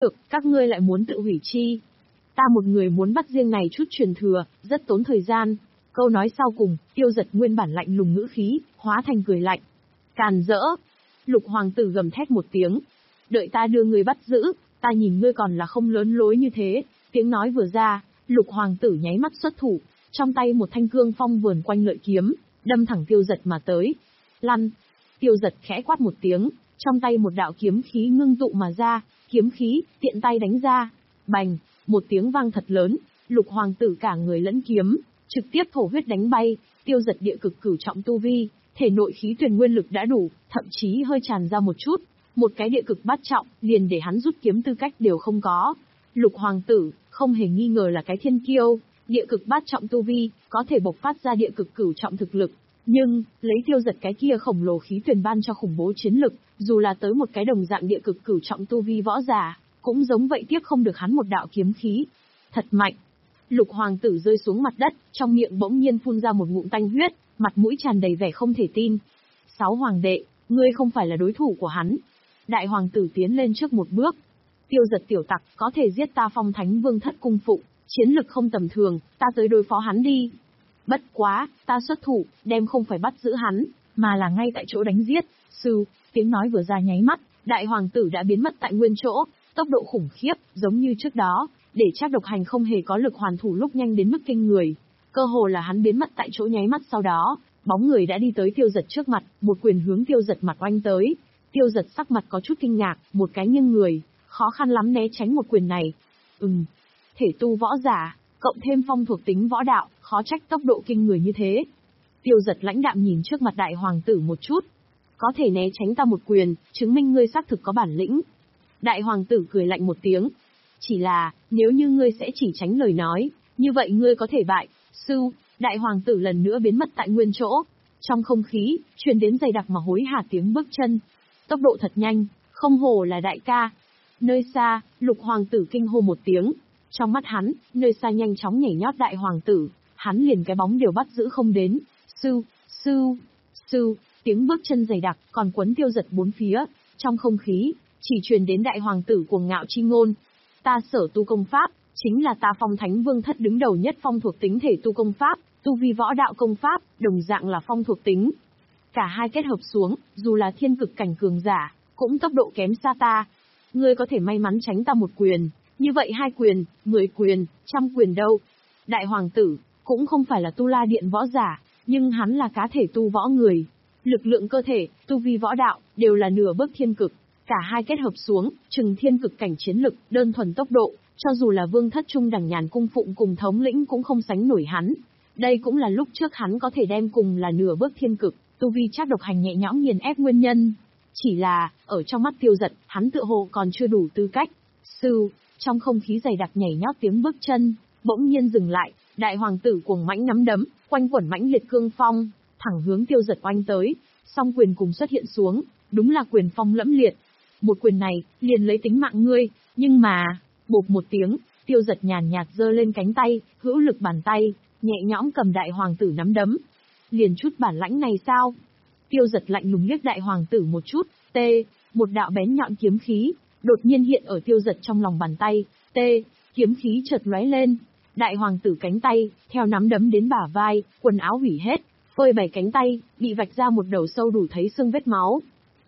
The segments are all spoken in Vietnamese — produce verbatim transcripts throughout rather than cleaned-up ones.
được, các ngươi lại muốn tự hủy chi. Ta một người muốn bắt riêng này chút truyền thừa, rất tốn thời gian. Câu nói sau cùng, Tiêu Dật nguyên bản lạnh lùng ngữ khí, hóa thành cười lạnh. Càn rỡ. Lục hoàng tử gầm thét một tiếng. Đợi ta đưa ngươi bắt giữ, ta nhìn ngươi còn là không lớn lối như thế. Tiếng nói vừa ra, lục hoàng tử nháy mắt xuất thủ, trong tay một thanh cương phong vườn quanh lợi kiếm, đâm thẳng Tiêu Dật mà tới. Lăn. Tiêu Dật khẽ quát một tiếng, trong tay một đạo kiếm khí ngưng tụ mà ra, kiếm khí, tiện tay đánh ra. Bành, một tiếng vang thật lớn, lục hoàng tử cả người lẫn kiếm, trực tiếp thổ huyết đánh bay. Tiêu Dật địa cực cửu trọng tu vi, thể nội khí tuyền nguyên lực đã đủ, thậm chí hơi tràn ra một chút. Một cái địa cực bát trọng, liền để hắn rút kiếm tư cách đều không có. Lục hoàng tử, không hề nghi ngờ là cái thiên kiêu, địa cực bát trọng tu vi, có thể bộc phát ra địa cực cửu trọng thực lực. Nhưng, lấy Tiêu Dật cái kia khổng lồ khí tuyền ban cho khủng bố chiến lực, dù là tới một cái đồng dạng địa cực cửu trọng tu vi võ giả, cũng giống vậy tiếc không được hắn một đạo kiếm khí. Thật mạnh. Lục hoàng tử rơi xuống mặt đất, trong miệng bỗng nhiên phun ra một ngụm tanh huyết, mặt mũi tràn đầy vẻ không thể tin. Sáu hoàng đệ, ngươi không phải là đối thủ của hắn. Đại hoàng tử tiến lên trước một bước. Tiêu Dật tiểu tặc, có thể giết ta Phong Thánh Vương thất cung phụng, chiến lực không tầm thường, ta tới đối phó hắn đi. Bất quá, ta xuất thủ, đem không phải bắt giữ hắn, mà là ngay tại chỗ đánh giết. Sư, tiếng nói vừa ra nháy mắt, đại hoàng tử đã biến mất tại nguyên chỗ, tốc độ khủng khiếp, giống như trước đó, để Trác Độc Hành không hề có lực hoàn thủ lúc nhanh đến mức kinh người. Cơ hồ là hắn biến mất tại chỗ nháy mắt sau đó, bóng người đã đi tới Tiêu Dật trước mặt, một quyền hướng Tiêu Dật mặt oanh tới. Tiêu Dật sắc mặt có chút kinh ngạc, một cái nghiêng người, khó khăn lắm né tránh một quyền này. Ừm, thể tu võ giả, cộng thêm phong thuộc tính võ đạo, khó trách tốc độ kinh người như thế. Tiêu Dật lãnh đạm nhìn trước mặt đại hoàng tử một chút. Có thể né tránh ta một quyền, chứng minh ngươi xác thực có bản lĩnh. Đại hoàng tử cười lạnh một tiếng. Chỉ là, nếu như ngươi sẽ chỉ tránh lời nói, như vậy ngươi có thể bại. Sư, đại hoàng tử lần nữa biến mất tại nguyên chỗ. Trong không khí, truyền đến dày đặc mà hối hả tiếng bước chân. Tốc độ thật nhanh, không hổ là đại ca. Nơi xa, lục hoàng tử kinh hô một tiếng. Trong mắt hắn, nơi xa nhanh chóng nhảy nhót đại hoàng tử, hắn liền cái bóng đều bắt giữ không đến. Sư, sư, sư, tiếng bước chân dày đặc, còn quấn Tiêu Dật bốn phía. Trong không khí, chỉ truyền đến đại hoàng tử cuồng ngạo chi ngôn. Ta sở tu công pháp, chính là ta Phong Thánh Vương thất đứng đầu nhất phong thuộc tính thể tu công pháp, tu vi võ đạo công pháp, đồng dạng là phong thuộc tính. Cả hai kết hợp xuống, dù là thiên cực cảnh cường giả, cũng tốc độ kém xa ta. Ngươi có thể may mắn tránh ta một quyền, như vậy hai quyền, mười quyền, trăm quyền đâu. Đại hoàng tử, cũng không phải là tu la điện võ giả, nhưng hắn là cá thể tu võ người. Lực lượng cơ thể, tu vi võ đạo, đều là nửa bước thiên cực. Cả hai kết hợp xuống, chừng thiên cực cảnh chiến lực, đơn thuần tốc độ, cho dù là vương thất trung đẳng nhàn cung phụng cùng thống lĩnh cũng không sánh nổi hắn. Đây cũng là lúc trước hắn có thể đem cùng là nửa bước thiên cực, tu vi Trác Độc Hành nhẹ nhõm nghiền ép nguyên nhân. Chỉ là, ở trong mắt Tiêu Dật, hắn tựa hồ còn chưa đủ tư cách. Sư, trong không khí dày đặc nhảy nhót tiếng bước chân, bỗng nhiên dừng lại, đại hoàng tử cuồng mãnh nắm đấm, quanh quẩn mãnh liệt cương phong, thẳng hướng Tiêu Dật oanh tới, song quyền cùng xuất hiện xuống, đúng là quyền phong lẫm liệt. Một quyền này, liền lấy tính mạng ngươi, nhưng mà, bộp một tiếng, Tiêu Dật nhàn nhạt giơ lên cánh tay, hữu lực bàn tay, nhẹ nhõm cầm đại hoàng tử nắm đấm. Liền chút bản lãnh này sao? Tiêu Dật lạnh lùng liếc đại hoàng tử một chút, tê, một đạo bén nhọn kiếm khí, đột nhiên hiện ở Tiêu Dật trong lòng bàn tay, tê, kiếm khí chợt lóe lên. Đại hoàng tử cánh tay, theo nắm đấm đến bả vai, quần áo hủy hết, phơi bày cánh tay, bị vạch ra một đầu sâu đủ thấy xương vết máu.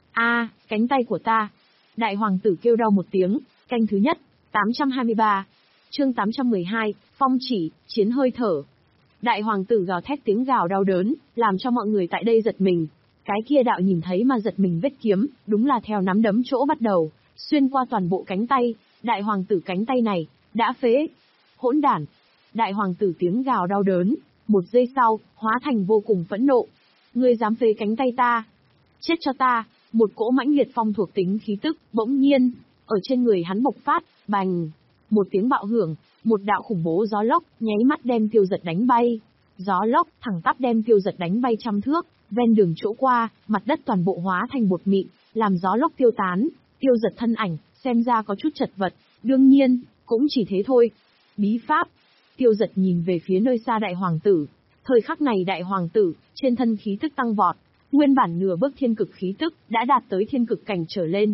A, cánh tay của ta. Đại hoàng tử kêu đau một tiếng, canh thứ nhất, tám trăm hai mươi ba. Chương tám trăm mười hai, phong chỉ, chiến hơi thở. Đại hoàng tử gào thét tiếng gào đau đớn, làm cho mọi người tại đây giật mình. Cái kia đạo nhìn thấy mà giật mình vết kiếm, đúng là theo nắm đấm chỗ bắt đầu, xuyên qua toàn bộ cánh tay, đại hoàng tử cánh tay này, đã phế. Hỗn đản. Đại hoàng tử tiếng gào đau đớn, một giây sau, hóa thành vô cùng phẫn nộ. Ngươi dám phế cánh tay ta? Chết cho ta! Một cỗ mãnh liệt phong thuộc tính khí tức, bỗng nhiên, ở trên người hắn bộc phát, bành. Một tiếng bạo hưởng, một đạo khủng bố gió lốc, nháy mắt đem Tiêu Dật đánh bay. Gió lốc, thẳng tắp đem Tiêu Dật đánh bay trăm thước, ven đường chỗ qua, mặt đất toàn bộ hóa thành bột mịn, làm gió lốc tiêu tán. Tiêu Dật thân ảnh, xem ra có chút chật vật, đương nhiên, cũng chỉ thế thôi. Bí pháp. Tiêu Dật nhìn về phía nơi xa đại hoàng tử. Thời khắc này đại hoàng tử, trên thân khí tức tăng vọt. Nguyên bản nửa bước thiên cực khí tức, đã đạt tới thiên cực cảnh trở lên.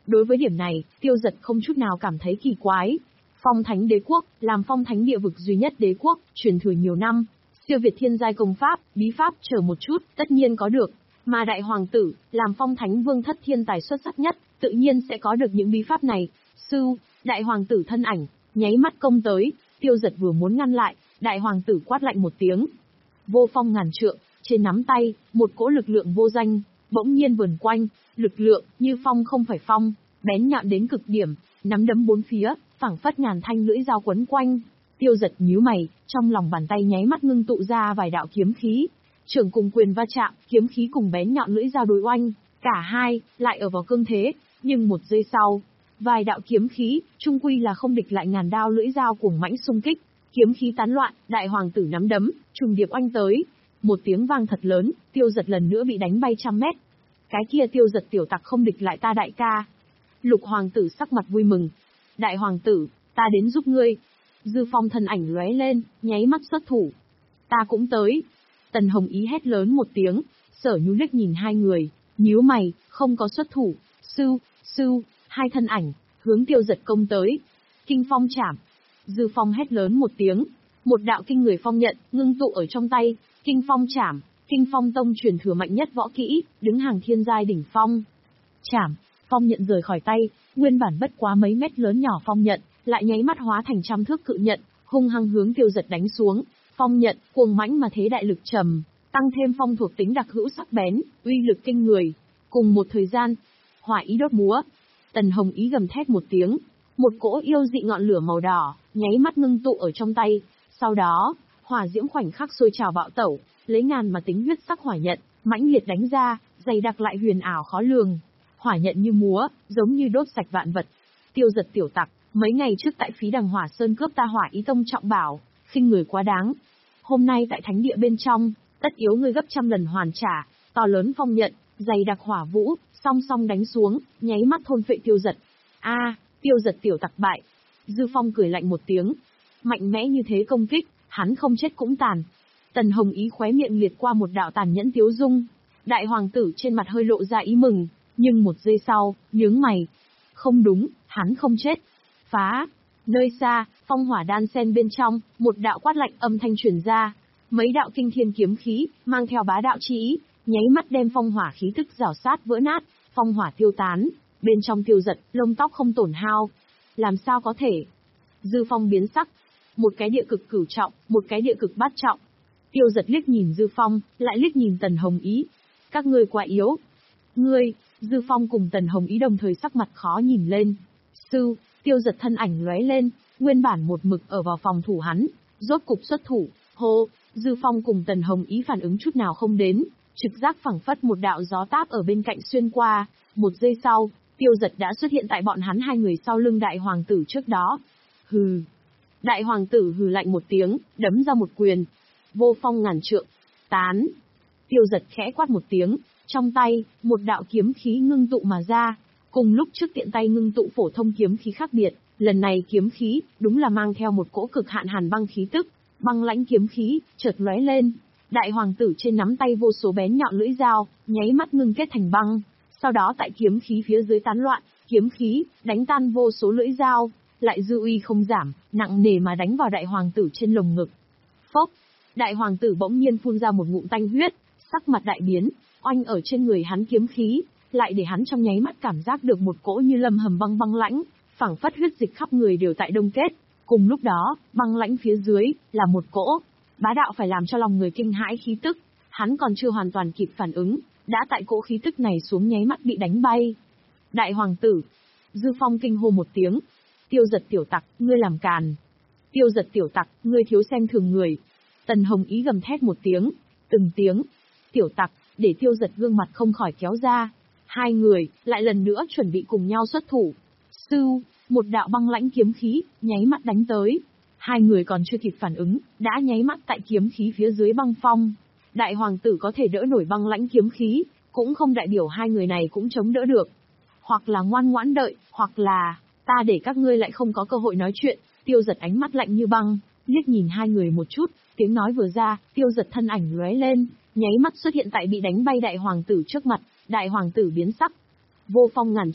Đối với điểm này, Tiêu Dật không chút nào cảm thấy kỳ quái. Phong Thánh Đế Quốc, làm phong thánh địa vực duy nhất đế quốc, truyền thừa nhiều năm, siêu việt thiên giai công pháp, bí pháp chờ một chút, tất nhiên có được. Mà đại hoàng tử, làm phong thánh vương thất thiên tài xuất sắc nhất, tự nhiên sẽ có được những bí pháp này. Sư, đại hoàng tử thân ảnh, nháy mắt công tới, Tiêu Dật vừa muốn ngăn lại, đại hoàng tử quát lạnh một tiếng. Vô phong ngàn trượng, trên nắm tay, một cỗ lực lượng vô danh, bỗng nhiên vờn quanh, lực lượng, như phong không phải phong, bén nhọn đến cực điểm, nắm đấm bốn phía, phảng phất ngàn thanh lưỡi dao quấn quanh. Tiêu Dật nhíu mày, trong lòng bàn tay nháy mắt ngưng tụ ra vài đạo kiếm khí. Trường cùng quyền va chạm, kiếm khí cùng bén nhọn lưỡi dao đối oanh, cả hai, lại ở vào cương thế, nhưng một giây sau, vài đạo kiếm khí, trung quy là không địch lại ngàn đao lưỡi dao cuồng mãnh xung kích, kiếm khí tán loạn, đại hoàng tử nắm đấm, trùng điệp oanh tới. Một tiếng vang thật lớn, Tiêu Dật lần nữa bị đánh bay trăm mét. Cái kia Tiêu Dật tiểu tặc không địch lại ta đại ca. Lục hoàng tử sắc mặt vui mừng. Đại hoàng tử, ta đến giúp ngươi. Dư Phong thân ảnh lóe lên, nháy mắt xuất thủ. Ta cũng tới. Tần Hồng Ý hét lớn một tiếng, Sở Nhu liếc nhìn hai người, nhíu mày, không có xuất thủ. Sư, sư, hai thân ảnh, hướng Tiêu Dật công tới. Kinh phong chảm. Dư Phong hét lớn một tiếng, một đạo kinh người phong nhận, ngưng tụ ở trong tay. Kinh phong chảm, Kinh Phong Tông truyền thừa mạnh nhất võ kỹ, đứng hàng thiên giai đỉnh phong. Chảm, phong nhận rời khỏi tay, nguyên bản bất quá mấy mét lớn nhỏ phong nhận, lại nháy mắt hóa thành trăm thước cự nhận, hung hăng hướng Tiêu Dật đánh xuống. Phong nhận, cuồng mãnh mà thế đại lực trầm, tăng thêm phong thuộc tính đặc hữu sắc bén, uy lực kinh người. Cùng một thời gian, hỏa ý đốt múa. Tần Hồng Ý gầm thét một tiếng, một cỗ yêu dị ngọn lửa màu đỏ, nháy mắt ngưng tụ ở trong tay. Sau đó, hỏa diễm khoảnh khắc sôi trào bạo tẩu, lấy ngàn mà tính huyết sắc hỏa nhận, mãnh liệt đánh ra, dày đặc lại huyền ảo khó lường. Hỏa nhận như múa, giống như đốt sạch vạn vật. Tiêu Dật tiểu tặc, mấy ngày trước tại phí Đằng Hỏa Sơn cướp ta Hỏa Ý Tông trọng bảo, khinh người quá đáng. Hôm nay tại thánh địa bên trong, tất yếu ngươi gấp trăm lần hoàn trả. To lớn phong nhận, dày đặc hỏa vũ, song song đánh xuống, nháy mắt thôn phệ Tiêu Dật. A, à, Tiêu Dật tiểu tặc bại. Dư Phong cười lạnh một tiếng. Mạnh mẽ như thế công kích, hắn không chết cũng tàn. Tần Hồng Ý khóe miệng liệt qua một đạo tàn nhẫn tiếu dung. Đại hoàng tử trên mặt hơi lộ ra ý mừng, nhưng một giây sau, nhướng mày. Không đúng, hắn không chết. Phá! Nơi xa, phong hỏa đan sen bên trong, một đạo quát lạnh âm thanh truyền ra. Mấy đạo kinh thiên kiếm khí, mang theo bá đạo chi ý, nháy mắt đem phong hỏa khí tức rào sát vỡ nát, phong hỏa tiêu tán. Bên trong Tiêu Dật, lông tóc không tổn hao. Làm sao có thể? Dư Phong biến sắc. Một cái địa cực cửu trọng, một cái địa cực bát trọng. Tiêu Dật liếc nhìn Dư Phong, lại liếc nhìn Tần Hồng Ý. Các ngươi quá yếu. Ngươi, Dư Phong cùng Tần Hồng Ý đồng thời sắc mặt khó nhìn lên. Sư, Tiêu Dật thân ảnh lóe lên, nguyên bản một mực ở vào phòng thủ hắn, rốt cục xuất thủ. Hô, Dư Phong cùng Tần Hồng Ý phản ứng chút nào không đến, trực giác phảng phất một đạo gió táp ở bên cạnh xuyên qua. Một giây sau, Tiêu Dật đã xuất hiện tại bọn hắn hai người sau lưng đại hoàng tử trước đó. Hừ. Đại hoàng tử hừ lạnh một tiếng, đấm ra một quyền. Vô phong ngàn trượng. Tán. Tiêu Dật khẽ quát một tiếng, trong tay, một đạo kiếm khí ngưng tụ mà ra. Cùng lúc trước tiện tay ngưng tụ phổ thông kiếm khí khác biệt, lần này kiếm khí, đúng là mang theo một cỗ cực hạn hàn băng khí tức. Băng lãnh kiếm khí, chợt lóe lên. Đại hoàng tử trên nắm tay vô số bén nhọn lưỡi dao, nháy mắt ngưng kết thành băng. Sau đó tại kiếm khí phía dưới tán loạn, kiếm khí, đánh tan vô số lưỡi dao, lại dư uy không giảm, nặng nề mà đánh vào đại hoàng tử trên lồng ngực. Phốc, đại hoàng tử bỗng nhiên phun ra một ngụm tanh huyết, sắc mặt đại biến, oanh ở trên người hắn kiếm khí, lại để hắn trong nháy mắt cảm giác được một cỗ như lâm hầm băng băng lãnh, phảng phất huyết dịch khắp người đều tại đông kết. Cùng lúc đó, băng lãnh phía dưới là một cỗ bá đạo phải làm cho lòng người kinh hãi khí tức, hắn còn chưa hoàn toàn kịp phản ứng, đã tại cỗ khí tức này xuống nháy mắt bị đánh bay. Đại hoàng tử, Dư Phong kinh hô một tiếng. Tiêu Dật tiểu tặc, ngươi làm càn. Tiêu Dật tiểu tặc, ngươi thiếu xem thường người. Tần Hồng Ý gầm thét một tiếng, từng tiếng. Tiểu tặc, để Tiêu Dật gương mặt không khỏi kéo ra. Hai người, lại lần nữa chuẩn bị cùng nhau xuất thủ. Sư, một đạo băng lãnh kiếm khí, nháy mắt đánh tới. Hai người còn chưa kịp phản ứng, đã nháy mắt tại kiếm khí phía dưới băng phong. Đại hoàng tử có thể đỡ nổi băng lãnh kiếm khí, cũng không đại biểu hai người này cũng chống đỡ được. Hoặc là ngoan ngoãn đợi, hoặc là, ta để các ngươi lại không có cơ hội nói chuyện. Tiêu Dật ánh mắt lạnh như băng, liếc nhìn hai người một chút, tiếng nói vừa ra, Tiêu Dật thân ảnh lóe lên, nháy mắt xuất hiện tại bị đánh bay đại hoàng tử trước mặt, đại hoàng tử biến sắc. Vô phong ngàn trượng,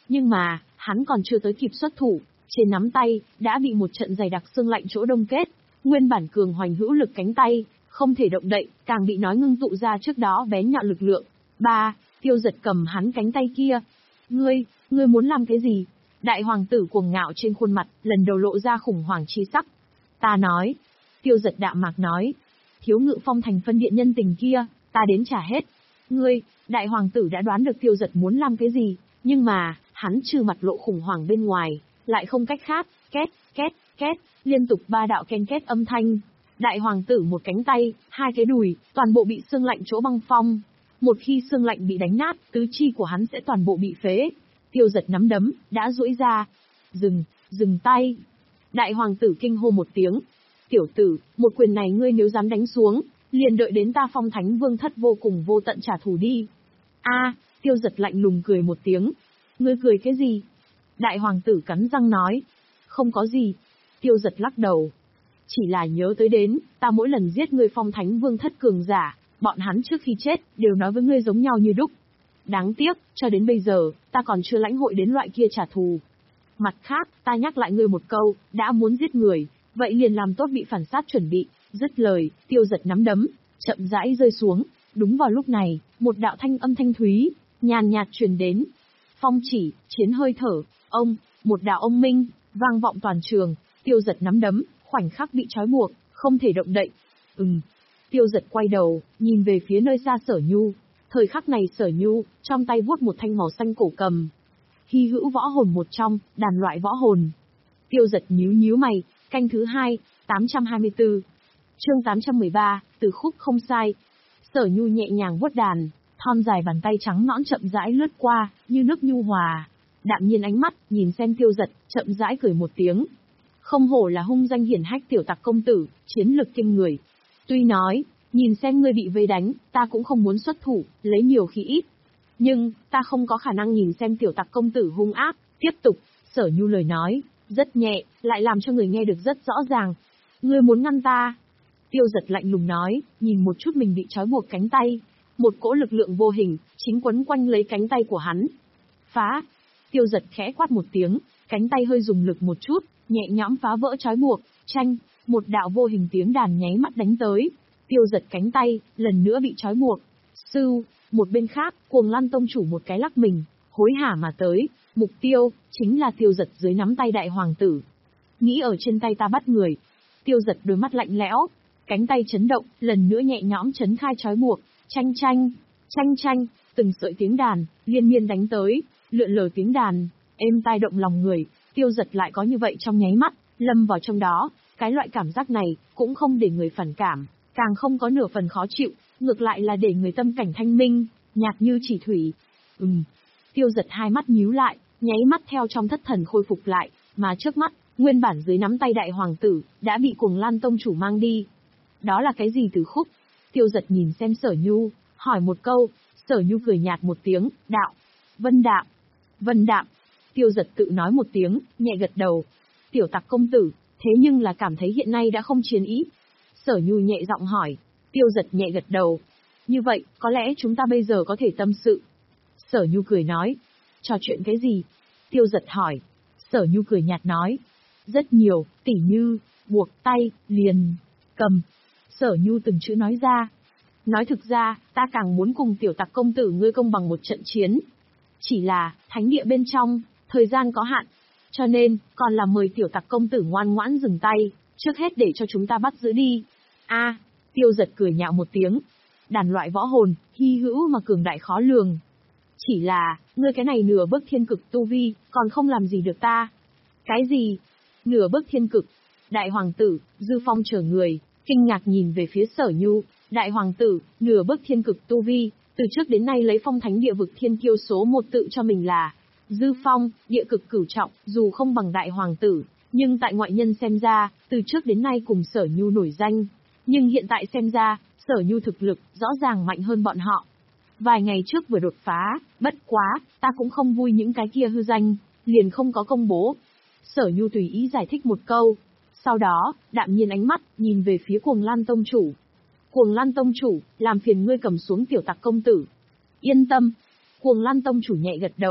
Nhưng mà, hắn còn chưa tới kịp xuất thủ, trên nắm tay, đã bị một trận dày đặc xương lạnh chỗ đông kết. Nguyên bản cường hoành hữu lực cánh tay, không thể động đậy, càng bị nói ngưng tụ ra trước đó bén nhọn lực lượng. Ba, Tiêu Giật cầm hắn cánh tay kia. Ngươi, ngươi muốn làm cái gì? Đại hoàng tử cuồng ngạo trên khuôn mặt, lần đầu lộ ra khủng hoảng chi sắc. Ta nói. Tiêu Giật đạm mạc nói. Thiếu ngự phong thành phân điện nhân tình kia, ta đến trả hết. Ngươi, đại hoàng tử đã đoán được Tiêu Giật muốn làm cái gì, nhưng mà, hắn trừ mặt lộ khủng hoảng bên ngoài, lại không cách khác, két, két, két, liên tục ba đạo ken két âm thanh. Đại hoàng tử một cánh tay, hai cái đùi, toàn bộ bị xương lạnh chỗ băng phong. Một khi xương lạnh bị đánh nát, tứ chi của hắn sẽ toàn bộ bị phế. Tiêu Giật nắm đấm, đã duỗi ra. Dừng, dừng tay. Đại hoàng tử kinh hô một tiếng. Tiểu tử, một quyền này ngươi nếu dám đánh xuống, liền đợi đến ta Phong Thánh Vương thất vô cùng vô tận trả thù đi. A, Tiêu Giật lạnh lùng cười một tiếng. Ngươi cười cái gì? Đại hoàng tử cắn răng nói. Không có gì. Tiêu Giật lắc đầu. Chỉ là nhớ tới đến, ta mỗi lần giết ngươi Phong Thánh Vương thất cường giả, bọn hắn trước khi chết, đều nói với ngươi giống nhau như đúc. Đáng tiếc, cho đến bây giờ, ta còn chưa lãnh hội đến loại kia trả thù. Mặt khác, ta nhắc lại ngươi một câu, đã muốn giết người, vậy liền làm tốt bị phản sát chuẩn bị. Dứt lời, Tiêu Giật nắm đấm, chậm rãi rơi xuống. Đúng vào lúc này, một đạo thanh âm thanh thúy, nhàn nhạt truyền đến. Phong chỉ, chiến hơi thở, ông, một đạo ông minh, vang vọng toàn trường. Tiêu Giật nắm đấm, khoảnh khắc bị trói buộc, không thể động đậy. Ừm. Tiêu Giật quay đầu, nhìn về phía nơi xa Sở Nhu. Thời khắc này Sở Nhu, trong tay vuốt một thanh màu xanh cổ cầm. Hy hữu võ hồn một trong, đàn loại võ hồn. Tiêu Giật nhíu nhíu mày, canh thứ hai, tám trăm hai mươi tư. Chương tám trăm mười ba, từ khúc không sai. Sở Nhu nhẹ nhàng vuốt đàn, thon dài bàn tay trắng nõn chậm rãi lướt qua, như nước nhu hòa. Đạm nhiên ánh mắt, nhìn xem Tiêu Giật, chậm rãi cười một tiếng. Không hổ là hung danh hiển hách tiểu tặc công tử, chiến lực kinh người. Tuy nói, nhìn xem ngươi bị vây đánh, ta cũng không muốn xuất thủ, lấy nhiều khi ít. Nhưng, ta không có khả năng nhìn xem tiểu tặc công tử hung ác. Tiếp tục, Sở Nhu lời nói, rất nhẹ, lại làm cho người nghe được rất rõ ràng. Ngươi muốn ngăn ta? Tiêu Giật lạnh lùng nói, nhìn một chút mình bị trói buộc cánh tay. Một cỗ lực lượng vô hình, chính quấn quanh lấy cánh tay của hắn. Phá! Tiêu Giật khẽ quát một tiếng, cánh tay hơi dùng lực một chút, nhẹ nhõm phá vỡ trói buộc, chanh, một đạo vô hình tiếng đàn nháy mắt đánh tới. Tiêu Giật cánh tay, lần nữa bị trói buộc. Sưu, một bên khác, Cuồng Lan tông chủ một cái lắc mình, hối hả mà tới, mục tiêu, chính là Tiêu Giật dưới nắm tay đại hoàng tử. Nghĩ ở trên tay ta bắt người. Tiêu Giật đôi mắt lạnh lẽo, cánh tay chấn động, lần nữa nhẹ nhõm chấn khai trói buộc, chanh chanh, chanh chanh, từng sợi tiếng đàn, liên miên đánh tới, lượn lờ tiếng đàn, êm tai động lòng người. Tiêu Giật lại có như vậy trong nháy mắt, lâm vào trong đó, cái loại cảm giác này, cũng không để người phản cảm, càng không có nửa phần khó chịu, ngược lại là để người tâm cảnh thanh minh, nhạt như chỉ thủy. Ừm. Tiêu Giật hai mắt nhíu lại, nháy mắt theo trong thất thần khôi phục lại, mà trước mắt, nguyên bản dưới nắm tay đại hoàng tử, đã bị Cuồng Lan tông chủ mang đi. Đó là cái gì từ khúc? Tiêu Giật nhìn xem Sở Nhu, hỏi một câu. Sở Nhu cười nhạt một tiếng, đạo. Vân đạm. Vân đạm. Tiêu Giật tự nói một tiếng, nhẹ gật đầu. Tiểu tặc công tử, thế nhưng là cảm thấy hiện nay đã không chiến ý. Sở Nhu nhẹ giọng hỏi. Tiêu Giật nhẹ gật đầu. Như vậy, có lẽ chúng ta bây giờ có thể tâm sự. Sở Nhu cười nói. Trò chuyện cái gì? Tiêu Giật hỏi. Sở Nhu cười nhạt nói. Rất nhiều, tỉ như, buộc tay, liền, cầm. Sở Nhu từng chữ nói ra. Nói thực ra, ta càng muốn cùng tiểu tặc công tử ngươi công bằng một trận chiến. Chỉ là, thánh địa bên trong, thời gian có hạn. Cho nên, còn là mời tiểu tặc công tử ngoan ngoãn dừng tay, trước hết để cho chúng ta bắt giữ đi. A, Tiêu Giật cười nhạo một tiếng. Đàn loại võ hồn, hy hữu mà cường đại khó lường. Chỉ là, ngươi cái này nửa bước thiên cực tu vi, còn không làm gì được ta. Cái gì? Nửa bước thiên cực. Đại hoàng tử, Dư Phong chờ người, kinh ngạc nhìn về phía Sở Nhu. Đại hoàng tử, nửa bước thiên cực tu vi, từ trước đến nay lấy phong thánh địa vực thiên kiêu số một tự cho mình là Dư Phong, địa cực cửu trọng, dù không bằng đại hoàng tử, nhưng tại ngoại nhân xem ra, từ trước đến nay cùng Sở Nhu nổi danh. Nhưng hiện tại xem ra, Sở Nhu thực lực, rõ ràng mạnh hơn bọn họ. Vài ngày trước vừa đột phá, bất quá, ta cũng không vui những cái kia hư danh, liền không có công bố. Sở Nhu tùy ý giải thích một câu. Sau đó, đạm nhiên ánh mắt, nhìn về phía Cuồng Lan tông chủ. Cuồng Lan tông chủ, làm phiền ngươi cầm xuống tiểu tặc công tử. Yên tâm. Cuồng Lan tông chủ nhẹ gật đầu,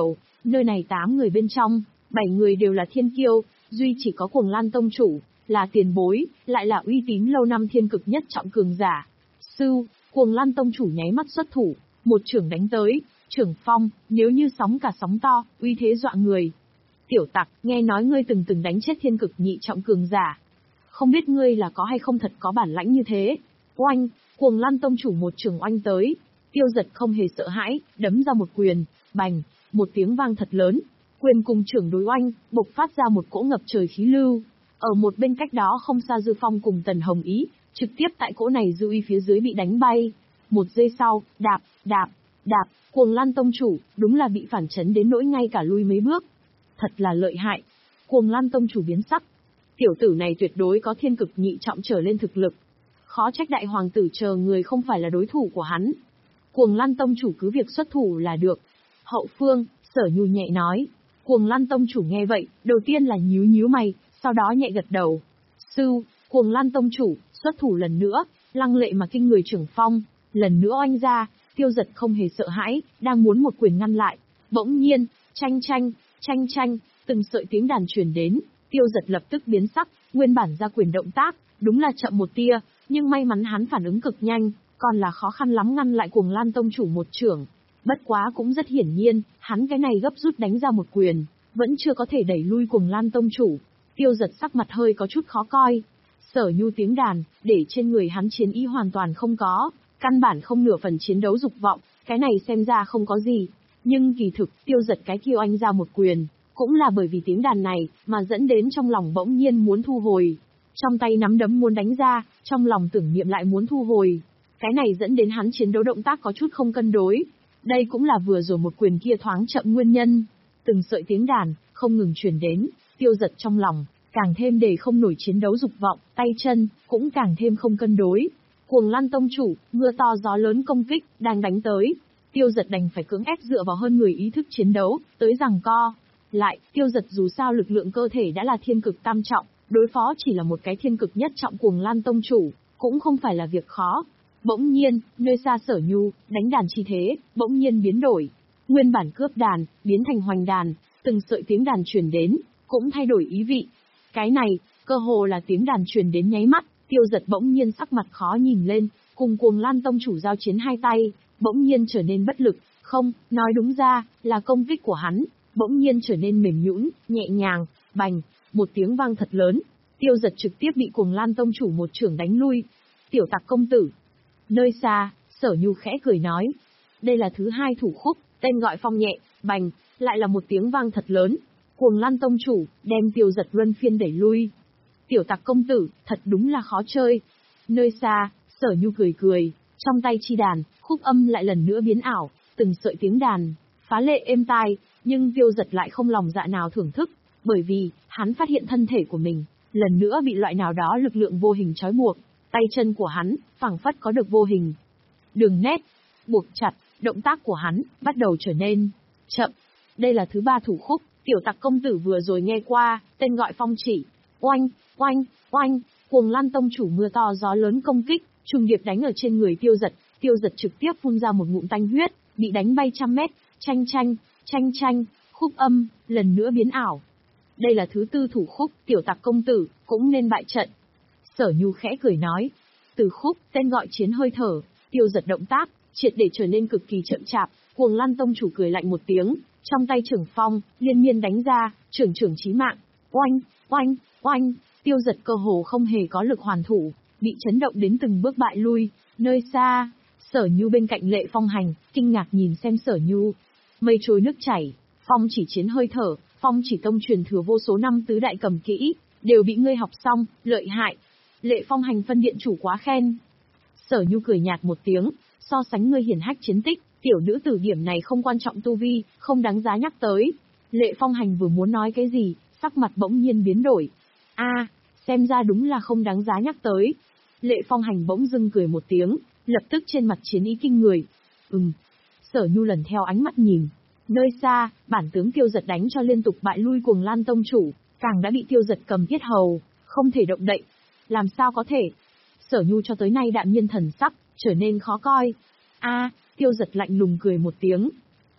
Nơi này tám người bên trong, bảy người đều là thiên kiêu, duy chỉ có Cuồng Lan tông chủ, là tiền bối, lại là uy tín lâu năm thiên cực nhất trọng cường giả. Sư, Cuồng Lan tông chủ nháy mắt xuất thủ, một trưởng đánh tới, trưởng phong, nếu như sóng cả sóng to, uy thế dọa người. Tiểu tặc, nghe nói ngươi từng từng đánh chết thiên cực nhị trọng cường giả. Không biết ngươi là có hay không thật có bản lãnh như thế. Oanh, Cuồng Lan tông chủ một trường oanh tới, Tiêu Giật không hề sợ hãi, đấm ra một quyền, bành, một tiếng vang thật lớn, quyền cùng trưởng đối oanh, bộc phát ra một cỗ ngập trời khí lưu. Ở một bên cách đó không xa Dư Phong cùng Tần Hồng Ý, trực tiếp tại cỗ này dư uy phía dưới bị đánh bay. Một giây sau, đạp, đạp, đạp, Cuồng Lan tông chủ, đúng là bị phản chấn đến nỗi ngay cả lui mấy bước. Thật là lợi hại. Cuồng Lan tông chủ biến sắc. Tiểu tử này tuyệt đối có thiên cực nhị trọng trở lên thực lực. Khó trách đại hoàng tử chờ người không phải là đối thủ của hắn. Cuồng Lan tông chủ cứ việc xuất thủ là được. Hậu phương, Sở Nhu nhẹ nói. Cuồng Lan tông chủ nghe vậy, đầu tiên là nhíu nhíu mày, sau đó nhẹ gật đầu. Sư, Cuồng Lan tông chủ, xuất thủ lần nữa, lăng lệ mà kinh người trưởng phong, lần nữa oanh ra, Tiêu Giật không hề sợ hãi, đang muốn một quyền ngăn lại. Bỗng nhiên, tranh tranh, tranh tranh, từng sợi tiếng đàn truyền đến, Tiêu Giật lập tức biến sắc, nguyên bản ra quyền động tác, đúng là chậm một tia, nhưng may mắn hắn phản ứng cực nhanh, còn là khó khăn lắm ngăn lại Cuồng Lan tông chủ một chưởng. Bất quá cũng rất hiển nhiên, hắn cái này gấp rút đánh ra một quyền, vẫn chưa có thể đẩy lui Cuồng Lan tông chủ. Tiêu Giật sắc mặt hơi có chút khó coi. Sở Nhu tiếng đàn, để trên người hắn chiến ý hoàn toàn không có, căn bản không nửa phần chiến đấu dục vọng, cái này xem ra không có gì. Nhưng kỳ thực, Tiêu Giật cái kia oanh ra một quyền, cũng là bởi vì tiếng đàn này, mà dẫn đến trong lòng bỗng nhiên muốn thu hồi. Trong tay nắm đấm muốn đánh ra, trong lòng tưởng niệm lại muốn thu hồi. Cái này dẫn đến hắn chiến đấu động tác có chút không cân đối. Đây cũng là vừa rồi một quyền kia thoáng chậm nguyên nhân. Từng sợi tiếng đàn, không ngừng truyền đến, Tiêu Giật trong lòng, càng thêm để không nổi chiến đấu dục vọng, tay chân, cũng càng thêm không cân đối. Cuồng Lan tông chủ, mưa to gió lớn công kích, đang đánh tới. Tiêu Giật đành phải cưỡng ép dựa vào hơn người ý thức chiến đấu, tới giằng co. Lại, Tiêu Giật dù sao lực lượng cơ thể đã là thiên cực tam trọng, đối phó chỉ là một cái thiên cực nhất trọng Cuồng Lan tông chủ, cũng không phải là việc khó. Bỗng nhiên, nơi xa Sở Nhu, đánh đàn chi thế, bỗng nhiên biến đổi. Nguyên bản cướp đàn, biến thành hoành đàn, từng sợi tiếng đàn truyền đến, cũng thay đổi ý vị. Cái này, cơ hồ là tiếng đàn truyền đến nháy mắt, Tiêu Giật bỗng nhiên sắc mặt khó nhìn lên, cùng Cuồng Lan tông chủ giao chiến hai tay, bỗng nhiên trở nên bất lực, không, nói đúng ra, là công kích của hắn, bỗng nhiên trở nên mềm nhũn, nhẹ nhàng, bành, một tiếng vang thật lớn, Tiêu Giật trực tiếp bị Cuồng Lan tông chủ một chưởng đánh lui. Tiểu tặc công tử. Nơi xa, Sở Nhu khẽ cười nói. Đây là thứ hai thủ khúc, tên gọi phong nhẹ, bành, lại là một tiếng vang thật lớn. Cuồng Lan tông chủ, đem Tiêu Giật luân phiên đẩy lui. Tiểu tặc công tử, thật đúng là khó chơi. Nơi xa, Sở Nhu cười cười, trong tay chi đàn, khúc âm lại lần nữa biến ảo, từng sợi tiếng đàn, phá lệ êm tai, nhưng Tiêu Giật lại không lòng dạ nào thưởng thức, bởi vì, hắn phát hiện thân thể của mình, lần nữa bị loại nào đó lực lượng vô hình trói buộc, tay chân của hắn, phảng phất có được vô hình đường nét, buộc chặt, động tác của hắn, bắt đầu trở nên chậm. Đây là thứ ba thủ khúc, tiểu tặc công tử vừa rồi nghe qua, tên gọi phong chỉ. Oanh, oanh, oanh, Cuồng Lan tông chủ mưa to gió lớn công kích, trùng điệp đánh ở trên người Tiêu Giật, Tiêu Giật trực tiếp phun ra một ngụm tanh huyết, bị đánh bay trăm mét, tranh tranh, tranh tranh, khúc âm, lần nữa biến ảo. Đây là thứ tư thủ khúc, tiểu tặc công tử, cũng nên bại trận. Sở Nhu khẽ cười nói. Từ khúc, tên gọi chiến hơi thở, Tiêu Giật động tác, triệt để trở nên cực kỳ chậm chạp, Cuồng Lan tông chủ cười lạnh một tiếng, trong tay trưởng phong, liên miên đánh ra, trưởng trưởng chí mạng. Oanh, oanh, oanh, Tiêu Giật cơ hồ không hề có lực hoàn thủ, bị chấn động đến từng bước bại lui. Nơi xa, Sở Nhu bên cạnh Lệ Phong Hành, kinh ngạc nhìn xem Sở Nhu. Mây trôi nước chảy, phong chỉ chiến hơi thở, phong chỉ tông truyền thừa vô số năm tứ đại cầm kỹ, đều bị ngươi học xong, lợi hại. Lệ Phong Hành phân điện chủ quá khen. Sở Nhu cười nhạt một tiếng, so sánh ngươi hiển hách chiến tích, tiểu nữ tử điểm này không quan trọng tu vi, không đáng giá nhắc tới. Lệ Phong Hành vừa muốn nói cái gì, sắc mặt bỗng nhiên biến đổi. A, à, xem ra đúng là không đáng giá nhắc tới. Lệ Phong Hành bỗng dưng cười một tiếng, lập tức trên mặt chiến ý kinh người. Ừm. Sở Nhu lần theo ánh mắt nhìn. Nơi xa, bản tướng Tiêu Giật đánh cho liên tục bại lui Cuồng Lan tông chủ, càng đã bị Tiêu Giật cầm yết hầu, không thể động đậy. Làm sao có thể? Sở Nhu cho tới nay đạm nhiên thần sắc, trở nên khó coi. A, à, Tiêu Giật lạnh lùng cười một tiếng.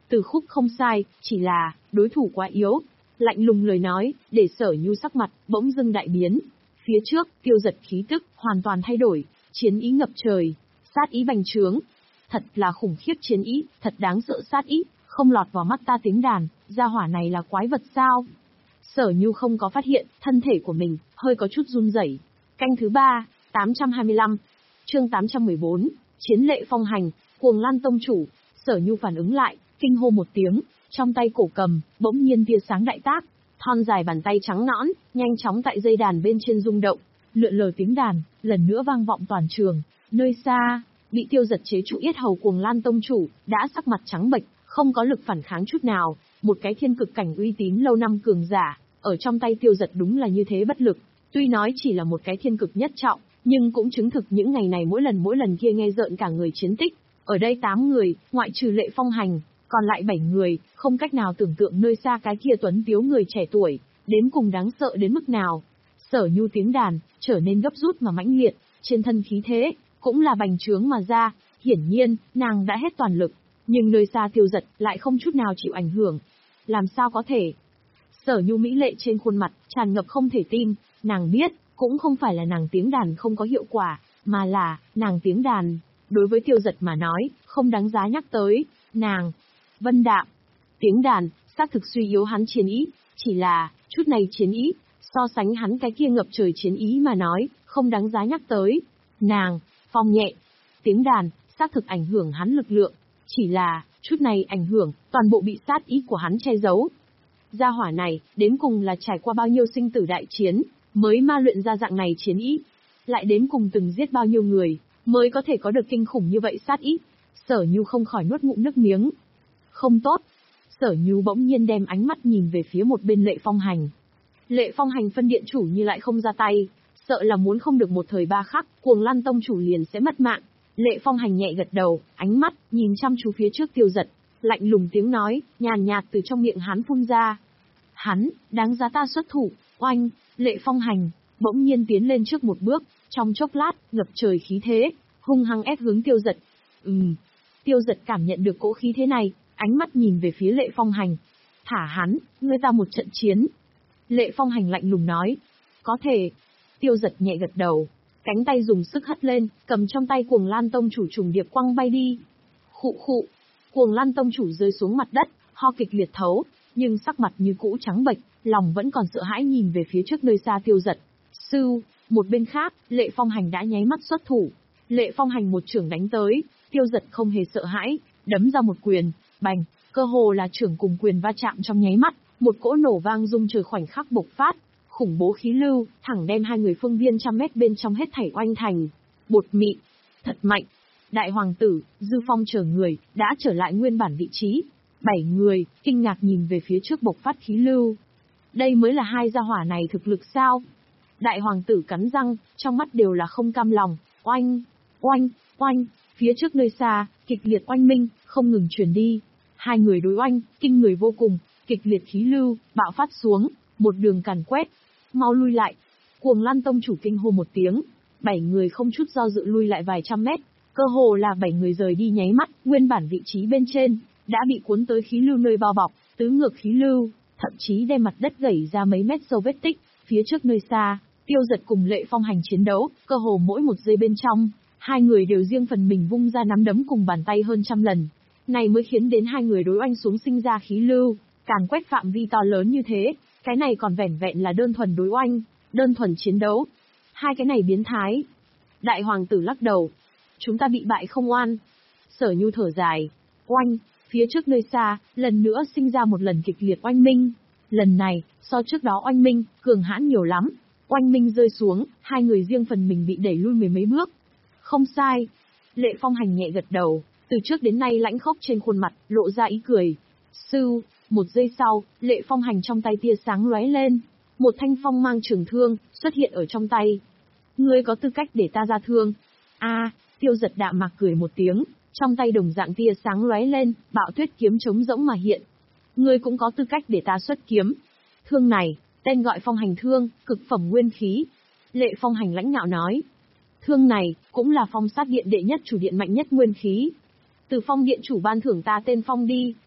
Từ khúc không sai, chỉ là, đối thủ quá yếu. Lạnh lùng lời nói, để Sở Nhu sắc mặt, bỗng dưng đại biến. Phía trước, Tiêu Giật khí tức, hoàn toàn thay đổi, chiến ý ngập trời, sát ý bành trướng. Thật là khủng khiếp chiến ý, thật đáng sợ sát ý, không lọt vào mắt ta tiếng đàn, gia hỏa này là quái vật sao? Sở Nhu không có phát hiện, thân thể của mình, hơi có chút run rẩy. Canh thứ ba, tám trăm hai mươi lăm, chương tám trăm mười bốn, chiến lệ phong hành, Cuồng Lan tông chủ. Sở Nhu phản ứng lại, kinh hô một tiếng, trong tay cổ cầm, bỗng nhiên tia sáng đại tác, thon dài bàn tay trắng nõn, nhanh chóng tại dây đàn bên trên rung động, lượn lờ tiếng đàn, lần nữa vang vọng toàn trường. Nơi xa, bị Tiêu Giật chế trụ yết hầu Cuồng Lan tông chủ, đã sắc mặt trắng bệch, không có lực phản kháng chút nào, một cái thiên cực cảnh uy tín lâu năm cường giả, ở trong tay Tiêu Giật đúng là như thế bất lực. Tuy nói chỉ là một cái thiên cực nhất trọng, nhưng cũng chứng thực những ngày này mỗi lần mỗi lần kia nghe rợn cả người chiến tích. Ở đây tám người, ngoại trừ Lệ Phong Hành, còn lại bảy người, không cách nào tưởng tượng nơi xa cái kia tuấn tiếu người trẻ tuổi, đến cùng đáng sợ đến mức nào. Sở Nhu tiếng đàn, trở nên gấp rút mà mãnh liệt, trên thân khí thế, cũng là bành trướng mà ra, hiển nhiên, nàng đã hết toàn lực, nhưng nơi xa Tiêu Giật, lại không chút nào chịu ảnh hưởng. Làm sao có thể? Sở Nhu mỹ lệ trên khuôn mặt, tràn ngập không thể tin, nàng biết, cũng không phải là nàng tiếng đàn không có hiệu quả, mà là, nàng tiếng đàn, đối với Tiêu Giật mà nói, không đáng giá nhắc tới, nàng, Vân Đạm, tiếng đàn, xác thực suy yếu hắn chiến ý, chỉ là, chút này chiến ý, so sánh hắn cái kia ngập trời chiến ý mà nói, không đáng giá nhắc tới, nàng, Phong nhẹ, tiếng đàn, xác thực ảnh hưởng hắn lực lượng, chỉ là, chút này ảnh hưởng, toàn bộ bị sát ý của hắn che giấu. Gia hỏa này, đến cùng là trải qua bao nhiêu sinh tử đại chiến, mới ma luyện ra dạng này chiến ý, lại đến cùng từng giết bao nhiêu người, mới có thể có được kinh khủng như vậy sát ý. Sở Nhu không khỏi nuốt ngụm nước miếng. Không tốt. Sở Nhu bỗng nhiên đem ánh mắt nhìn về phía một bên Lệ Phong Hành. Lệ Phong Hành phân điện chủ như lại không ra tay, sợ là muốn không được một thời ba khắc, Cuồng Lan tông chủ liền sẽ mất mạng. Lệ Phong Hành nhẹ gật đầu, ánh mắt nhìn chăm chú phía trước Tiêu Giật, lạnh lùng tiếng nói, nhàn nhạt từ trong miệng hắn phun ra. Hắn, đáng giá ta xuất thủ. Oanh, Lệ Phong Hành bỗng nhiên tiến lên trước một bước, trong chốc lát, ngập trời khí thế, hung hăng ép hướng Tiêu Giật. Ừm. Tiêu Giật cảm nhận được cỗ khí thế này, ánh mắt nhìn về phía Lệ Phong Hành. Thả hắn, ngươi ta một trận chiến. Lệ Phong Hành lạnh lùng nói. Có thể. Tiêu Giật nhẹ gật đầu, cánh tay dùng sức hất lên, cầm trong tay Cuồng Lan tông chủ trùng điệp quăng bay đi. Khụ khụ. Cuồng Lan tông chủ rơi xuống mặt đất, ho kịch liệt thấu, nhưng sắc mặt như cũ trắng bệch, lòng vẫn còn sợ hãi nhìn về phía trước nơi xa Tiêu Giật. Sư, một bên khác, Lệ Phong Hành đã nháy mắt xuất thủ. Lệ Phong Hành một chưởng đánh tới, Tiêu Giật không hề sợ hãi, đấm ra một quyền, bành, cơ hồ là chưởng cùng quyền va chạm trong nháy mắt, một cỗ nổ vang rung trời khoảnh khắc bộc phát, khủng bố khí lưu, thẳng đem hai người phương viên trăm mét bên trong hết thảy oanh thành. Bột mịn, thật mạnh. Đại hoàng tử, Dư Phong chờ người, đã trở lại nguyên bản vị trí. Bảy người, kinh ngạc nhìn về phía trước bộc phát khí lưu. Đây mới là hai gia hỏa này thực lực sao? Đại hoàng tử cắn răng, trong mắt đều là không cam lòng, oanh, oanh, oanh, phía trước nơi xa, kịch liệt oanh minh, không ngừng truyền đi. Hai người đối oanh, kinh người vô cùng, kịch liệt khí lưu, bạo phát xuống, một đường càn quét. Mau lui lại. Cuồng Lan tông chủ kinh hô một tiếng, bảy người không chút do dự lui lại vài trăm mét, cơ hồ là bảy người rời đi nháy mắt, nguyên bản vị trí bên trên, đã bị cuốn tới khí lưu nơi bao bọc, tứ ngược khí lưu, thậm chí đem mặt đất gẩy ra mấy mét sâu vết tích. Phía trước nơi xa, Tiêu Giật cùng Lệ Phong Hành chiến đấu, cơ hồ mỗi một giây bên trong, hai người đều riêng phần mình vung ra nắm đấm cùng bàn tay hơn trăm lần. Này mới khiến đến hai người đối oanh xuống sinh ra khí lưu, càn quét phạm vi to lớn như thế, cái này còn vẻn vẹn là đơn thuần đối oanh, đơn thuần chiến đấu. Hai cái này biến thái. Đại hoàng tử lắc đầu. Chúng ta bị bại không oan. Sở Nhu thở dài. Oanh, phía trước nơi xa, lần nữa sinh ra một lần kịch liệt oanh minh. Lần này, so trước đó oanh minh, cường hãn nhiều lắm. Oanh minh rơi xuống, hai người riêng phần mình bị đẩy lui mười mấy bước. Không sai. Lệ Phong Hành nhẹ gật đầu, từ trước đến nay lãnh khốc trên khuôn mặt, lộ ra ý cười. Sư, một giây sau, Lệ Phong Hành trong tay tia sáng lóe lên. Một thanh phong mang trường thương, xuất hiện ở trong tay. Ngươi có tư cách để ta ra thương. A, Tiêu Giật đạm mạc cười một tiếng, trong tay đồng dạng tia sáng lóe lên, bạo tuyết kiếm trống rỗng mà hiện. Ngươi cũng có tư cách để ta xuất kiếm. Thương này, tên gọi Phong Hành thương, cực phẩm nguyên khí. Lệ Phong Hành lãnh ngạo nói. Thương này, cũng là Phong Sát Điện đệ nhất chủ điện mạnh nhất nguyên khí. Từ Phong Điện chủ ban thưởng ta tên Phong đi.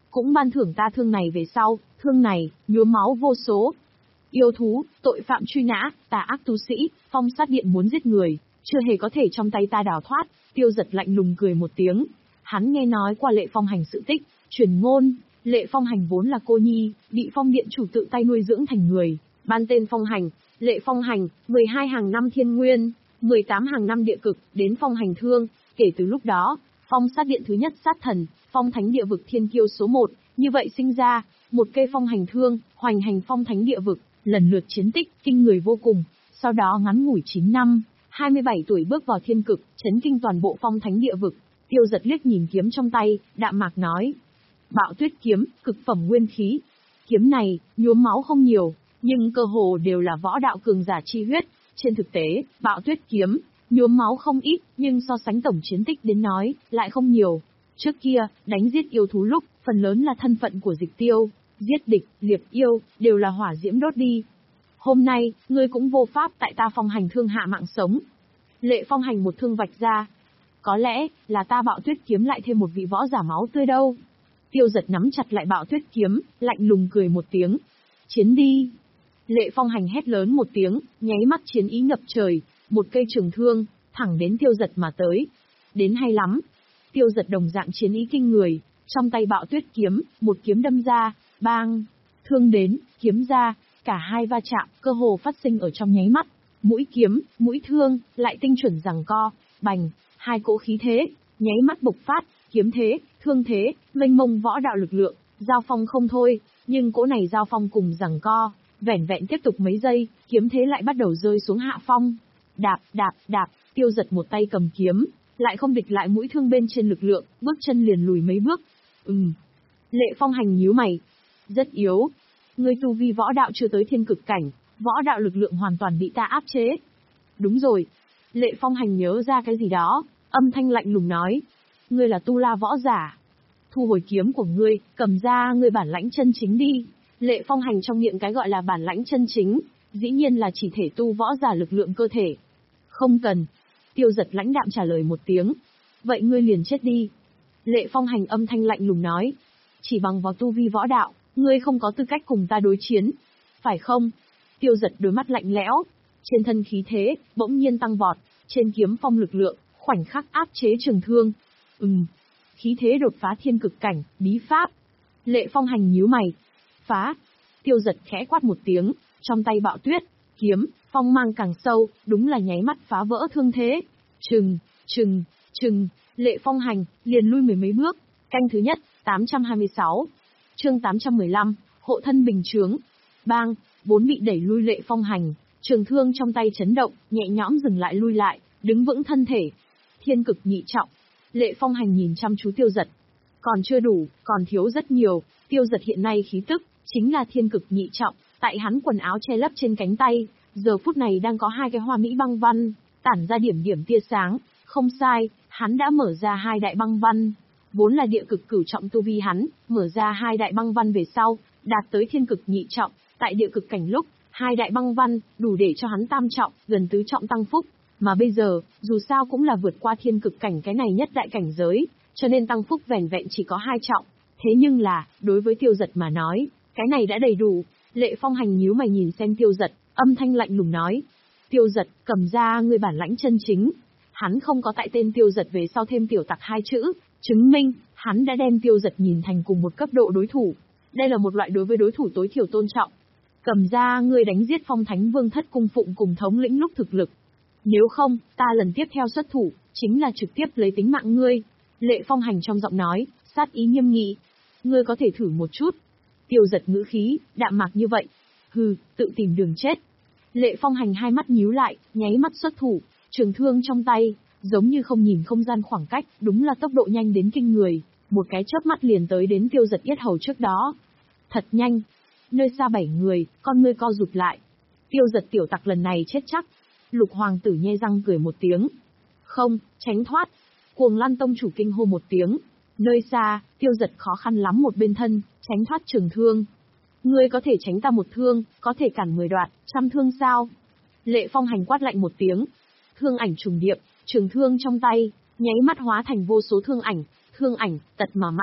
cũng ban thưởng ta thương này về sau, thương này, nhuốm máu vô số. Yêu thú, tội phạm truy nã, tà ác tu sĩ, phong sát điện muốn giết người, chưa hề có thể trong tay ta đào thoát. Tiêu Giật lạnh lùng cười một tiếng. Hắn nghe nói qua Lệ Phong Hành sự tích, truyền ngôn, Lệ Phong Hành vốn là cô nhi, bị Phong Điện chủ tự tay nuôi dưỡng thành người, ban tên Phong Hành. Lệ Phong Hành, mười hai hàng năm thiên nguyên, mười tám hàng năm địa cực, đến Phong Hành thương. Kể từ lúc đó, Phong sát điện thứ nhất sát thần, Phong thánh địa vực thiên kiêu số một, như vậy sinh ra, một cây Phong Hành thương, hoành hành Phong thánh địa vực, lần lượt chiến tích, kinh người vô cùng. Sau đó ngắn ngủi chín năm, hai mươi bảy tuổi bước vào thiên cực, chấn kinh toàn bộ Phong thánh địa vực. Tiêu Giật liếc nhìn kiếm trong tay, đạm mạc nói. Bạo tuyết kiếm, cực phẩm nguyên khí. Kiếm này, nhuốm máu không nhiều, nhưng cơ hồ đều là võ đạo cường giả chi huyết. Trên thực tế, bạo tuyết kiếm, nhuốm máu không ít, nhưng so sánh tổng chiến tích đến nói, lại không nhiều. Trước kia, đánh giết yêu thú lúc, phần lớn là thân phận của Dịch Tiêu, giết địch, liệp yêu, đều là hỏa diễm đốt đi. Hôm nay, ngươi cũng vô pháp tại ta Phong Hành thương hạ mạng sống. Lệ Phong Hành một thương vạch ra. Có lẽ, là ta bạo tuyết kiếm lại thêm một vị võ giả máu tươi đâu. Tiêu Giật nắm chặt lại bạo tuyết kiếm, lạnh lùng cười một tiếng. Chiến đi. Lệ Phong Hành hét lớn một tiếng, nháy mắt chiến ý ngập trời, một cây trường thương, thẳng đến Tiêu Giật mà tới. Đến hay lắm. Tiêu Giật đồng dạng chiến ý kinh người, trong tay bạo tuyết kiếm, một kiếm đâm ra, bang. Thương đến, kiếm ra, cả hai va chạm, cơ hồ phát sinh ở trong nháy mắt. Mũi kiếm, mũi thương, lại tinh chuẩn giằng co, bành, hai cỗ khí thế, nháy mắt bộc phát, kiếm thế, thương thế, mênh mông võ đạo lực lượng, giao phong không thôi, nhưng cỗ này giao phong cùng giằng co, vẻn vẹn tiếp tục mấy giây, kiếm thế lại bắt đầu rơi xuống hạ phong. Đạp, đạp, đạp, Tiêu Giật một tay cầm kiếm, lại không địch lại mũi thương bên trên lực lượng, bước chân liền lùi mấy bước. Ừm. Lệ Phong Hành nhíu mày. Rất yếu. Ngươi tu vi võ đạo chưa tới thiên cực cảnh, võ đạo lực lượng hoàn toàn bị ta áp chế. Đúng rồi. Lệ Phong Hành nhớ ra cái gì đó, âm thanh lạnh lùng nói. Ngươi là tu la võ giả. Thu hồi kiếm của ngươi, cầm ra ngươi bản lãnh chân chính đi. Lệ Phong Hành trong miệng cái gọi là bản lãnh chân chính, dĩ nhiên là chỉ thể tu võ giả lực lượng cơ thể. Không cần. Tiêu Giật lãnh đạm trả lời một tiếng. Vậy ngươi liền chết đi. Lệ Phong Hành âm thanh lạnh lùng nói. Chỉ bằng vào tu vi võ đạo, ngươi không có tư cách cùng ta đối chiến. Phải không? Tiêu Giật đôi mắt lạnh lẽo. Trên thân khí thế, bỗng nhiên tăng vọt. Trên kiếm phong lực lượng, khoảnh khắc áp chế trường thương. Ừm. Khí thế đột phá thiên cực cảnh, bí pháp. Lệ Phong Hành nhíu mày. Phá. Tiêu Giật khẽ quát một tiếng, trong tay bạo tuyết, kiếm, phong mang càng sâu, đúng là nháy mắt phá vỡ thương thế. Trừng, trừng, trừng, Lệ Phong Hành, liền lui mười mấy bước. Canh thứ nhất, tám trăm hai mươi sáu. Chương tám trăm mười lăm, hộ thân bình chướng. Bang, vốn bị đẩy lui Lệ Phong Hành, trường thương trong tay chấn động, nhẹ nhõm dừng lại lui lại, đứng vững thân thể. Thiên cực nhị trọng. Lệ Phong Hành nhìn chăm chú Tiêu Giật. Còn chưa đủ, còn thiếu rất nhiều. Tiêu Giật hiện nay khí tức, chính là thiên cực nhị trọng, tại hắn quần áo che lấp trên cánh tay, giờ phút này đang có hai cái hoa mỹ băng văn, tản ra điểm điểm tia sáng. Không sai, hắn đã mở ra hai đại băng văn. Vốn là địa cực cửu trọng tu vi hắn, mở ra hai đại băng văn về sau, đạt tới thiên cực nhị trọng, tại địa cực cảnh lúc, hai đại băng văn, đủ để cho hắn tam trọng, gần tứ trọng tăng phúc. Mà bây giờ, dù sao cũng là vượt qua thiên cực cảnh cái này nhất đại cảnh giới, cho nên tăng phúc vẻn vẹn chỉ có hai trọng. Thế nhưng là, đối với Tiêu Giật mà nói, cái này đã đầy đủ. Lệ Phong Hành nhíu mày nhìn xem Tiêu Giật, âm thanh lạnh lùng nói. Tiêu Giật, cầm ra ngươi bản lãnh chân chính. Hắn không có tại tên Tiêu Giật về sau thêm tiểu tặc hai chữ, chứng minh, hắn đã đem Tiêu Giật nhìn thành cùng một cấp độ đối thủ. Đây là một loại đối với đối thủ tối thiểu tôn trọng. Cầm ra ngươi đánh giết Phong Thánh Vương thất cung phụng cùng thống lĩnh lúc thực lực. Nếu không, ta lần tiếp theo xuất thủ, chính là trực tiếp lấy tính mạng ngươi. Lệ Phong Hành trong giọng nói, sát ý nghiêm nghị. Ngươi có thể thử một chút. Tiêu Giật ngữ khí, đạm mạc như vậy. Hừ, tự tìm đường chết. Lệ Phong Hành hai mắt nhíu lại, nháy mắt xuất thủ, trường thương trong tay, giống như không nhìn không gian khoảng cách, đúng là tốc độ nhanh đến kinh người, một cái chớp mắt liền tới đến Tiêu Giật yết hầu trước đó. Thật nhanh. Nơi xa bảy người, con ngươi co rụt lại. Tiêu Giật tiểu tặc lần này chết chắc. Lục Hoàng tử nhe răng cười một tiếng. Không, tránh thoát. Cuồng Lan tông chủ kinh hô một tiếng. Nơi xa, Tiêu Giật khó khăn lắm một bên thân, tránh thoát trường thương. Ngươi có thể tránh ta một thương, có thể cản mười đoạt, trăm thương sao? Lệ Phong Hành quát lạnh một tiếng. Thương ảnh trùng điệp, trường thương trong tay, nháy mắt hóa thành vô số thương ảnh, thương ảnh, tật mà mãnh,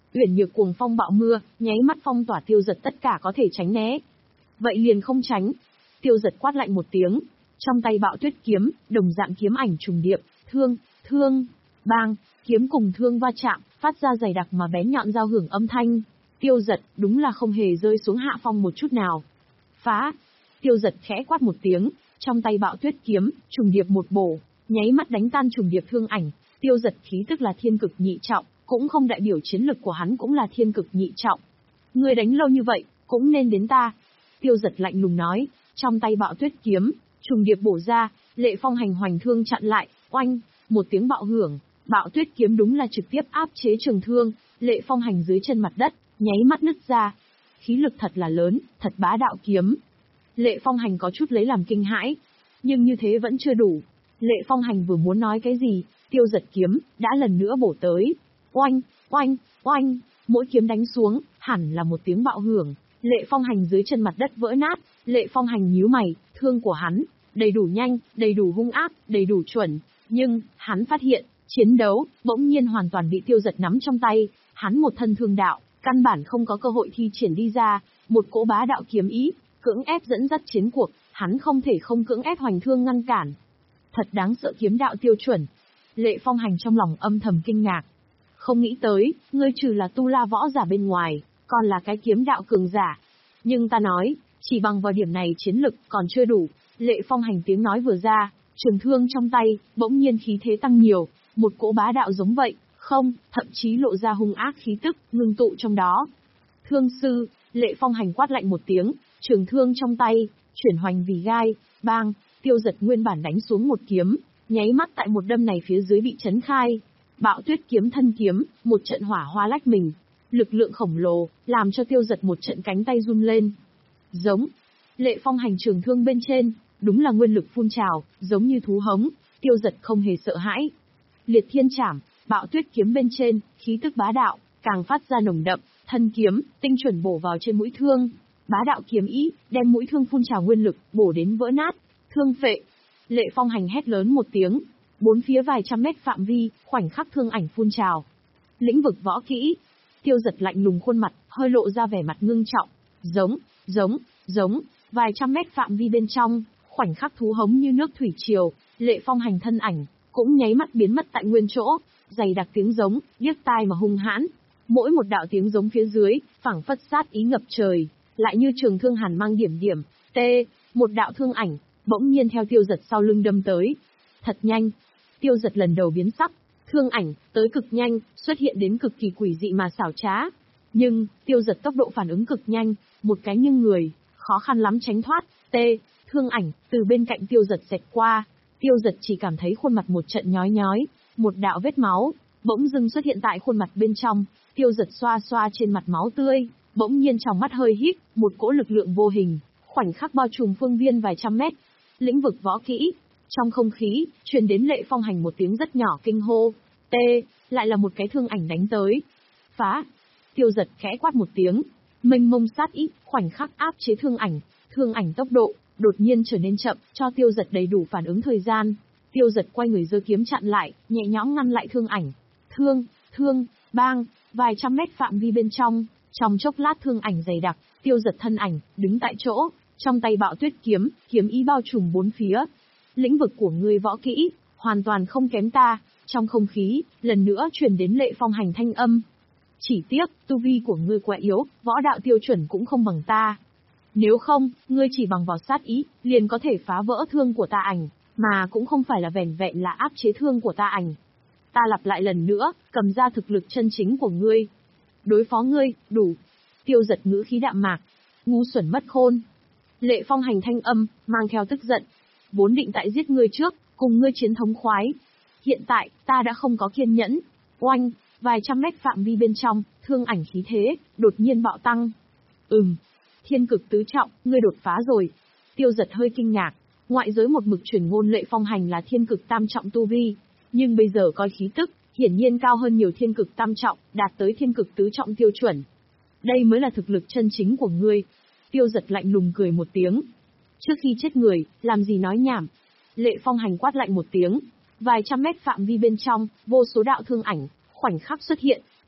Uyển Nhược cuồng phong bạo mưa, nháy mắt phong tỏa Tiêu Dật tất cả có thể tránh né. Vậy liền không tránh. Tiêu Dật quát lạnh một tiếng, trong tay Bạo Tuyết kiếm, đồng dạng kiếm ảnh trùng điệp, thương, thương, bang, kiếm cùng thương va chạm, phát ra dày đặc mà bén nhọn giao hưởng âm thanh. Tiêu Dật đúng là không hề rơi xuống hạ phong một chút nào. Phá! Tiêu Dật khẽ quát một tiếng, trong tay Bạo Tuyết kiếm, trùng điệp một bổ, nháy mắt đánh tan trùng điệp thương ảnh. Tiêu Dật khí tức là thiên cực nhị trọng, cũng không đại biểu chiến lực của hắn cũng là thiên cực nhị trọng. Ngươi đánh lâu như vậy, cũng nên đến ta. Tiêu Dật lạnh lùng nói, trong tay Bạo Tuyết kiếm, trùng điệp bổ ra, Lệ Phong Hành hoành thương chặn lại, oanh, một tiếng bạo hưởng, Bạo Tuyết kiếm đúng là trực tiếp áp chế trường thương, Lệ Phong Hành dưới chân mặt đất, nháy mắt nứt ra. Khí lực thật là lớn, thật bá đạo kiếm. Lệ Phong Hành có chút lấy làm kinh hãi, nhưng như thế vẫn chưa đủ. Lệ Phong Hành vừa muốn nói cái gì, Tiêu Dật kiếm đã lần nữa bổ tới. Oanh, oanh, oanh, mỗi kiếm đánh xuống, hẳn là một tiếng bạo hưởng, Lệ Phong Hành dưới chân mặt đất vỡ nát. Lệ Phong Hành nhíu mày, thương của hắn đầy đủ nhanh, đầy đủ hung ác, đầy đủ chuẩn, nhưng hắn phát hiện, chiến đấu bỗng nhiên hoàn toàn bị Tiêu Dật nắm trong tay, hắn một thân thương đạo, căn bản không có cơ hội thi triển đi ra, một cỗ bá đạo kiếm ý, cưỡng ép dẫn dắt chiến cuộc, hắn không thể không cưỡng ép hoành thương ngăn cản. Thật đáng sợ kiếm đạo tiêu chuẩn. Lệ Phong Hành trong lòng âm thầm kinh ngạc. Không nghĩ tới, ngươi trừ là tu la võ giả bên ngoài, còn là cái kiếm đạo cường giả. Nhưng ta nói, chỉ bằng vào điểm này chiến lực còn chưa đủ. Lệ Phong Hành tiếng nói vừa ra, trường thương trong tay, bỗng nhiên khí thế tăng nhiều, một cỗ bá đạo giống vậy, không, thậm chí lộ ra hung ác khí tức, ngưng tụ trong đó. Thương sư, Lệ Phong Hành quát lạnh một tiếng, trường thương trong tay, chuyển hoành vì gai, bang, Tiêu Dật nguyên bản đánh xuống một kiếm, nháy mắt tại một đâm này phía dưới bị chấn khai. Bạo Tuyết kiếm thân kiếm, một trận hỏa hoa lách mình, lực lượng khổng lồ, làm cho Tiêu Dật một trận cánh tay run lên. Giống, Lệ Phong Hành trường thương bên trên, đúng là nguyên lực phun trào, giống như thú hống, Tiêu Dật không hề sợ hãi. Liệt Thiên Trảm, Bạo Tuyết kiếm bên trên, khí tức bá đạo, càng phát ra nồng đậm, thân kiếm, tinh chuẩn bổ vào trên mũi thương. Bá đạo kiếm ý, đem mũi thương phun trào nguyên lực, bổ đến vỡ nát, thương phệ. Lệ Phong Hành hét lớn một tiếng, bốn phía vài trăm mét phạm vi, khoảnh khắc thương ảnh phun trào. Lĩnh vực võ kỹ, Tiêu Dật lạnh lùng khuôn mặt, hơi lộ ra vẻ mặt ngưng trọng, giống, giống, giống, vài trăm mét phạm vi bên trong, khoảnh khắc thú hống như nước thủy triều, Lệ Phong Hành thân ảnh, cũng nháy mắt biến mất tại nguyên chỗ, dày đặc tiếng giống, điếc tai mà hung hãn. Mỗi một đạo tiếng giống phía dưới, phảng phất sát ý ngập trời, lại như trường thương hàn mang điểm điểm, tê, một đạo thương ảnh, bỗng nhiên theo Tiêu Dật sau lưng đâm tới. Thật nhanh, Tiêu Dật lần đầu biến sắc, thương ảnh, tới cực nhanh, xuất hiện đến cực kỳ quỷ dị mà xảo trá. Nhưng, Tiêu Dật tốc độ phản ứng cực nhanh, một cái nghiêng người, khó khăn lắm tránh thoát, tê, thương ảnh, từ bên cạnh Tiêu Dật xẹt qua. Tiêu Dật chỉ cảm thấy khuôn mặt một trận nhói nhói, một đạo vết máu, bỗng dưng xuất hiện tại khuôn mặt bên trong, Tiêu Dật xoa xoa trên mặt máu tươi, bỗng nhiên trong mắt hơi híp, một cỗ lực lượng vô hình, khoảnh khắc bao trùm phương viên vài trăm mét. Lĩnh vực võ kỹ, trong không khí, truyền đến Lệ Phong Hành một tiếng rất nhỏ kinh hô, tê, lại là một cái thương ảnh đánh tới. Phá, Tiêu Dật khẽ quát một tiếng, mênh mông sát ý, khoảnh khắc áp chế thương ảnh, thương ảnh tốc độ, đột nhiên trở nên chậm, cho Tiêu Dật đầy đủ phản ứng thời gian. Tiêu Dật quay người giơ kiếm chặn lại, nhẹ nhõm ngăn lại thương ảnh. Thương, thương, bang, vài trăm mét phạm vi bên trong, trong chốc lát thương ảnh dày đặc, Tiêu Dật thân ảnh, đứng tại chỗ, trong tay Bạo Tuyết kiếm, kiếm ý bao trùm bốn phía. Lĩnh vực của ngươi võ kỹ, hoàn toàn không kém ta. Trong không khí, lần nữa truyền đến Lệ Phong Hành thanh âm. Chỉ tiếc, tu vi của ngươi quá yếu, võ đạo tiêu chuẩn cũng không bằng ta. Nếu không, ngươi chỉ bằng vào sát ý, liền có thể phá vỡ thương của ta ảnh, mà cũng không phải là vẻn vẹn là áp chế thương của ta ảnh. Ta lặp lại lần nữa, cầm ra thực lực chân chính của ngươi. Đối phó ngươi, đủ. Tiêu Dật ngữ khí đạm mạc. Ngu xuẩn mất khôn. Lệ Phong Hành thanh âm, mang theo tức giận. Vốn định tại giết ngươi trước, cùng ngươi chiến thống khoái. Hiện tại, ta đã không có kiên nhẫn. Oanh, vài trăm mét phạm vi bên trong, thương ảnh khí thế, đột nhiên bạo tăng. Ừm, thiên cực tứ trọng, ngươi đột phá rồi. Tiêu Dật hơi kinh ngạc. Ngoại giới một mực truyền ngôn Lệ Phong Hành là thiên cực tam trọng tu vi, nhưng bây giờ coi khí tức, hiển nhiên cao hơn nhiều thiên cực tam trọng, đạt tới thiên cực tứ trọng tiêu chuẩn. Đây mới là thực lực chân chính của ngươi. Tiêu Dật lạnh lùng cười một tiếng. Trước khi chết người, làm gì nói nhảm. Lệ Phong Hành quát lạnh một tiếng. Vài trăm mét phạm vi bên trong, vô số đạo thương ảnh, khoảnh khắc xuất hiện,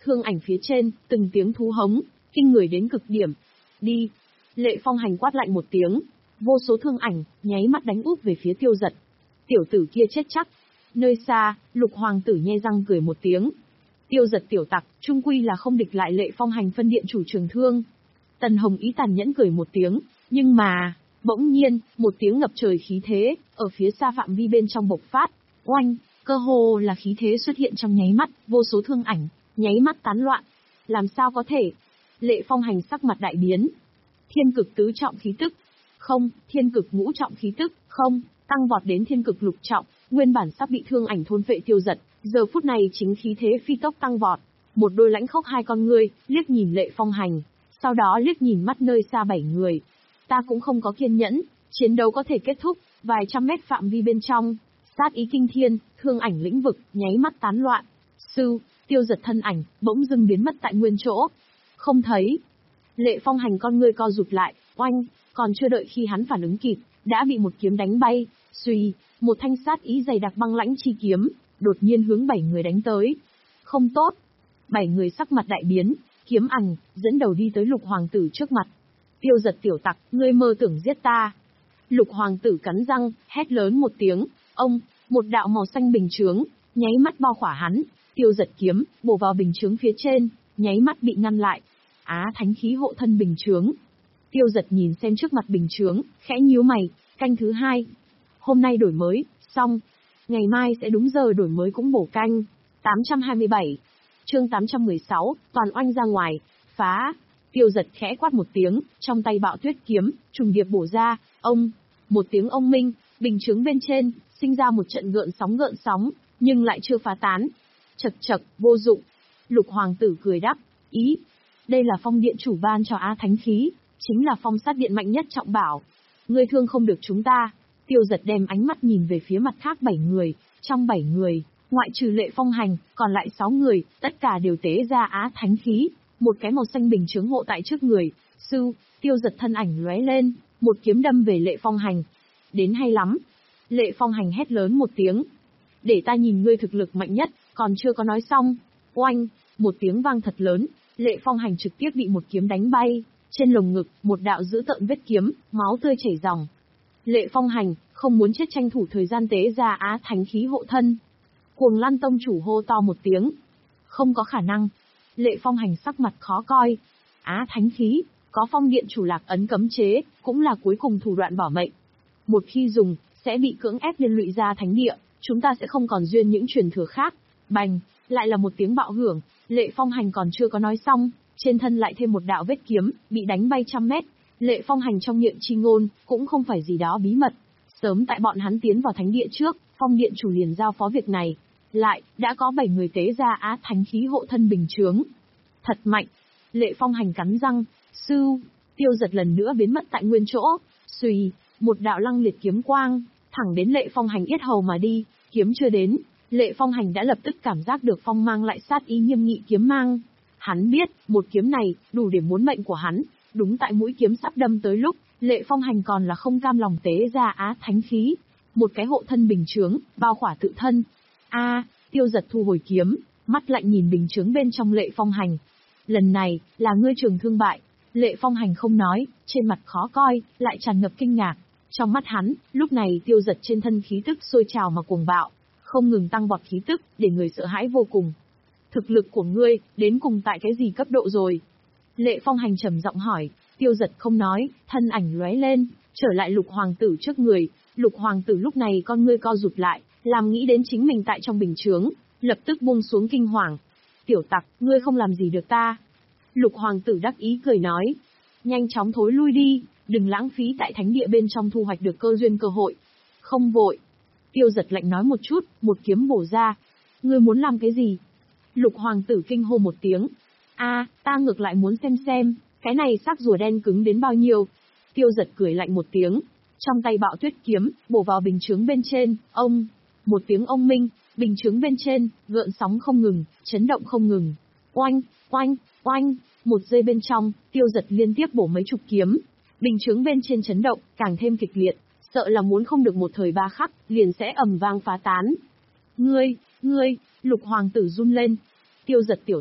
thương ảnh phía trên, từng tiếng thú hống, kinh người đến cực điểm. Đi! Lệ Phong Hành quát lạnh một tiếng, vô số thương ảnh, nháy mắt đánh úp về phía Tiêu Dật. Tiểu tử kia chết chắc. Nơi xa, Lục Hoàng tử nhe răng cười một tiếng. Tiêu Dật tiểu tặc, trung quy là không địch lại Lệ Phong Hành phân điện chủ trường thương. Tần Hồng Ý tàn nhẫn cười một tiếng, nhưng mà, bỗng nhiên, một tiếng ngập trời khí thế, ở phía xa phạm vi bên trong bộc phát. Oanh, cơ hồ là khí thế xuất hiện trong nháy mắt, vô số thương ảnh, nháy mắt tán loạn. Làm sao có thể? Lệ Phong Hành sắc mặt đại biến. Thiên cực tứ trọng khí tức. Không, thiên cực ngũ trọng khí tức. Không, tăng vọt đến thiên cực lục trọng, nguyên bản sắp bị thương ảnh thôn phệ Tiêu Dật, giờ phút này chính khí thế phi tốc tăng vọt. Một đôi lãnh khốc hai con ngươi, liếc nhìn Lệ Phong Hành, sau đó liếc nhìn mắt nơi xa bảy người. Ta cũng không có kiên nhẫn, chiến đấu có thể kết thúc, vài trăm mét phạm vi bên trong, sát ý kinh thiên, thương ảnh lĩnh vực, nháy mắt tán loạn. Sư, Tiêu Dật thân ảnh, bỗng dưng biến mất tại nguyên chỗ. Không thấy. Lệ Phong Hành con ngươi co rụt lại, oanh, còn chưa đợi khi hắn phản ứng kịp, đã bị một kiếm đánh bay. Suy, một thanh sát ý dày đặc băng lãnh chi kiếm, đột nhiên hướng bảy người đánh tới. Không tốt. Bảy người sắc mặt đại biến, kiếm ảnh, dẫn đầu đi tới Lục Hoàng tử trước mặt. Tiêu Dật tiểu tặc, ngươi mơ tưởng giết ta. Lục Hoàng tử cắn răng, hét lớn một tiếng, ông, một đạo màu xanh bình chướng, nháy mắt bao khỏa hắn. Tiêu Dật kiếm, bổ vào bình chướng phía trên, nháy mắt bị ngăn lại. Á thánh khí hộ thân bình chướng. Tiêu Dật nhìn xem trước mặt bình chướng, khẽ nhíu mày, canh thứ hai. Hôm nay đổi mới, xong. Ngày mai sẽ đúng giờ đổi mới cũng bổ canh. tám trăm hai mươi bảy. Chương tám trăm mười sáu, toàn oanh ra ngoài, phá. Tiêu Dật khẽ quát một tiếng, trong tay bạo tuyết kiếm, trùng điệp bổ ra, ông. Một tiếng ông minh, bình chướng bên trên, sinh ra một trận gợn sóng gợn sóng, nhưng lại chưa phá tán. Chật chật, vô dụng. Lục Hoàng tử cười đáp, ý. Đây là phong điện chủ ban cho Á thánh khí, chính là phong sát điện mạnh nhất trọng bảo. Ngươi thương không được chúng ta. Tiêu Dật đem ánh mắt nhìn về phía mặt khác bảy người, trong bảy người, ngoại trừ Lệ Phong Hành, còn lại sáu người, tất cả đều tế ra Á thánh khí, một cái màu xanh bình chướng hộ tại trước người. Sư, Tiêu Dật thân ảnh lóe lên, một kiếm đâm về Lệ Phong Hành. Đến hay lắm. Lệ Phong Hành hét lớn một tiếng. Để ta nhìn ngươi thực lực mạnh nhất, còn chưa có nói xong. Oanh, một tiếng vang thật lớn, Lệ Phong Hành trực tiếp bị một kiếm đánh bay, trên lồng ngực, một đạo dữ tợn vết kiếm, máu tươi chảy ròng. Lệ Phong Hành, không muốn chết tranh thủ thời gian tế ra Á thánh khí hộ thân. Cuồng Lan tông chủ hô to một tiếng. Không có khả năng. Lệ Phong Hành sắc mặt khó coi. Á thánh khí, có phong điện chủ lạc ấn cấm chế, cũng là cuối cùng thủ đoạn bảo mệnh. Một khi dùng, sẽ bị cưỡng ép liên lụy ra thánh địa, chúng ta sẽ không còn duyên những truyền thừa khác. Bành, lại là một tiếng bạo hưởng, Lệ Phong Hành còn chưa có nói xong, trên thân lại thêm một đạo vết kiếm, bị đánh bay trăm mét. Lệ Phong Hành trong miệng chi ngôn, cũng không phải gì đó bí mật. Sớm tại bọn hắn tiến vào thánh địa trước, phong điện chủ liền giao phó việc này. Lại, đã có bảy người tế ra Á thánh khí hộ thân bình chướng. Thật mạnh. Lệ Phong Hành cắn răng, sư, Tiêu Dật lần nữa biến mất tại nguyên chỗ. Xùy, một đạo lăng liệt kiếm quang, thẳng đến Lệ Phong Hành yết hầu mà đi, kiếm chưa đến. Lệ Phong Hành đã lập tức cảm giác được phong mang lại sát ý nghiêm nghị kiếm mang. Hắn biết, một kiếm này, đủ để muốn mệnh của hắn. Đúng tại mũi kiếm sắp đâm tới lúc, Lệ Phong Hành còn là không cam lòng tế ra Á thánh khí. Một cái hộ thân bình chướng, bao khỏa tự thân. A, Tiêu Dật thu hồi kiếm, mắt lạnh nhìn bình chướng bên trong Lệ Phong Hành. Lần này, là ngươi trường thương bại. Lệ Phong Hành không nói, trên mặt khó coi, lại tràn ngập kinh ngạc. Trong mắt hắn, lúc này Tiêu Dật trên thân khí tức sôi trào mà cuồng bạo, không ngừng tăng vọt khí tức, để người sợ hãi vô cùng. Thực lực của ngươi, đến cùng tại cái gì cấp độ rồi? Lệ Phong Hành trầm giọng hỏi. Tiêu Dật không nói, thân ảnh lóe lên, trở lại Lục Hoàng tử trước người. Lục Hoàng tử lúc này con ngươi co rụt lại, làm nghĩ đến chính mình tại trong bình chướng, lập tức buông xuống kinh hoàng. Tiểu tặc, ngươi không làm gì được ta. Lục Hoàng tử đắc ý cười nói. Nhanh chóng thối lui đi, đừng lãng phí tại thánh địa bên trong thu hoạch được cơ duyên cơ hội. Không vội. Tiêu Dật lạnh nói một chút, một kiếm bổ ra. Ngươi muốn làm cái gì? Lục Hoàng tử kinh hô một tiếng. A, ta ngược lại muốn xem xem, cái này xác rùa đen cứng đến bao nhiêu. Tiêu Dật cười lạnh một tiếng, trong tay bạo tuyết kiếm, bổ vào bình chướng bên trên, ông. Một tiếng ông minh, bình chướng bên trên, gợn sóng không ngừng, chấn động không ngừng. Oanh, oanh, oanh, một giây bên trong, Tiêu Dật liên tiếp bổ mấy chục kiếm. Bình chướng bên trên chấn động, càng thêm kịch liệt, sợ là muốn không được một thời ba khắc, liền sẽ ầm vang phá tán. Ngươi, ngươi, Lục Hoàng tử run lên. Tiêu Dật tiểu tặc,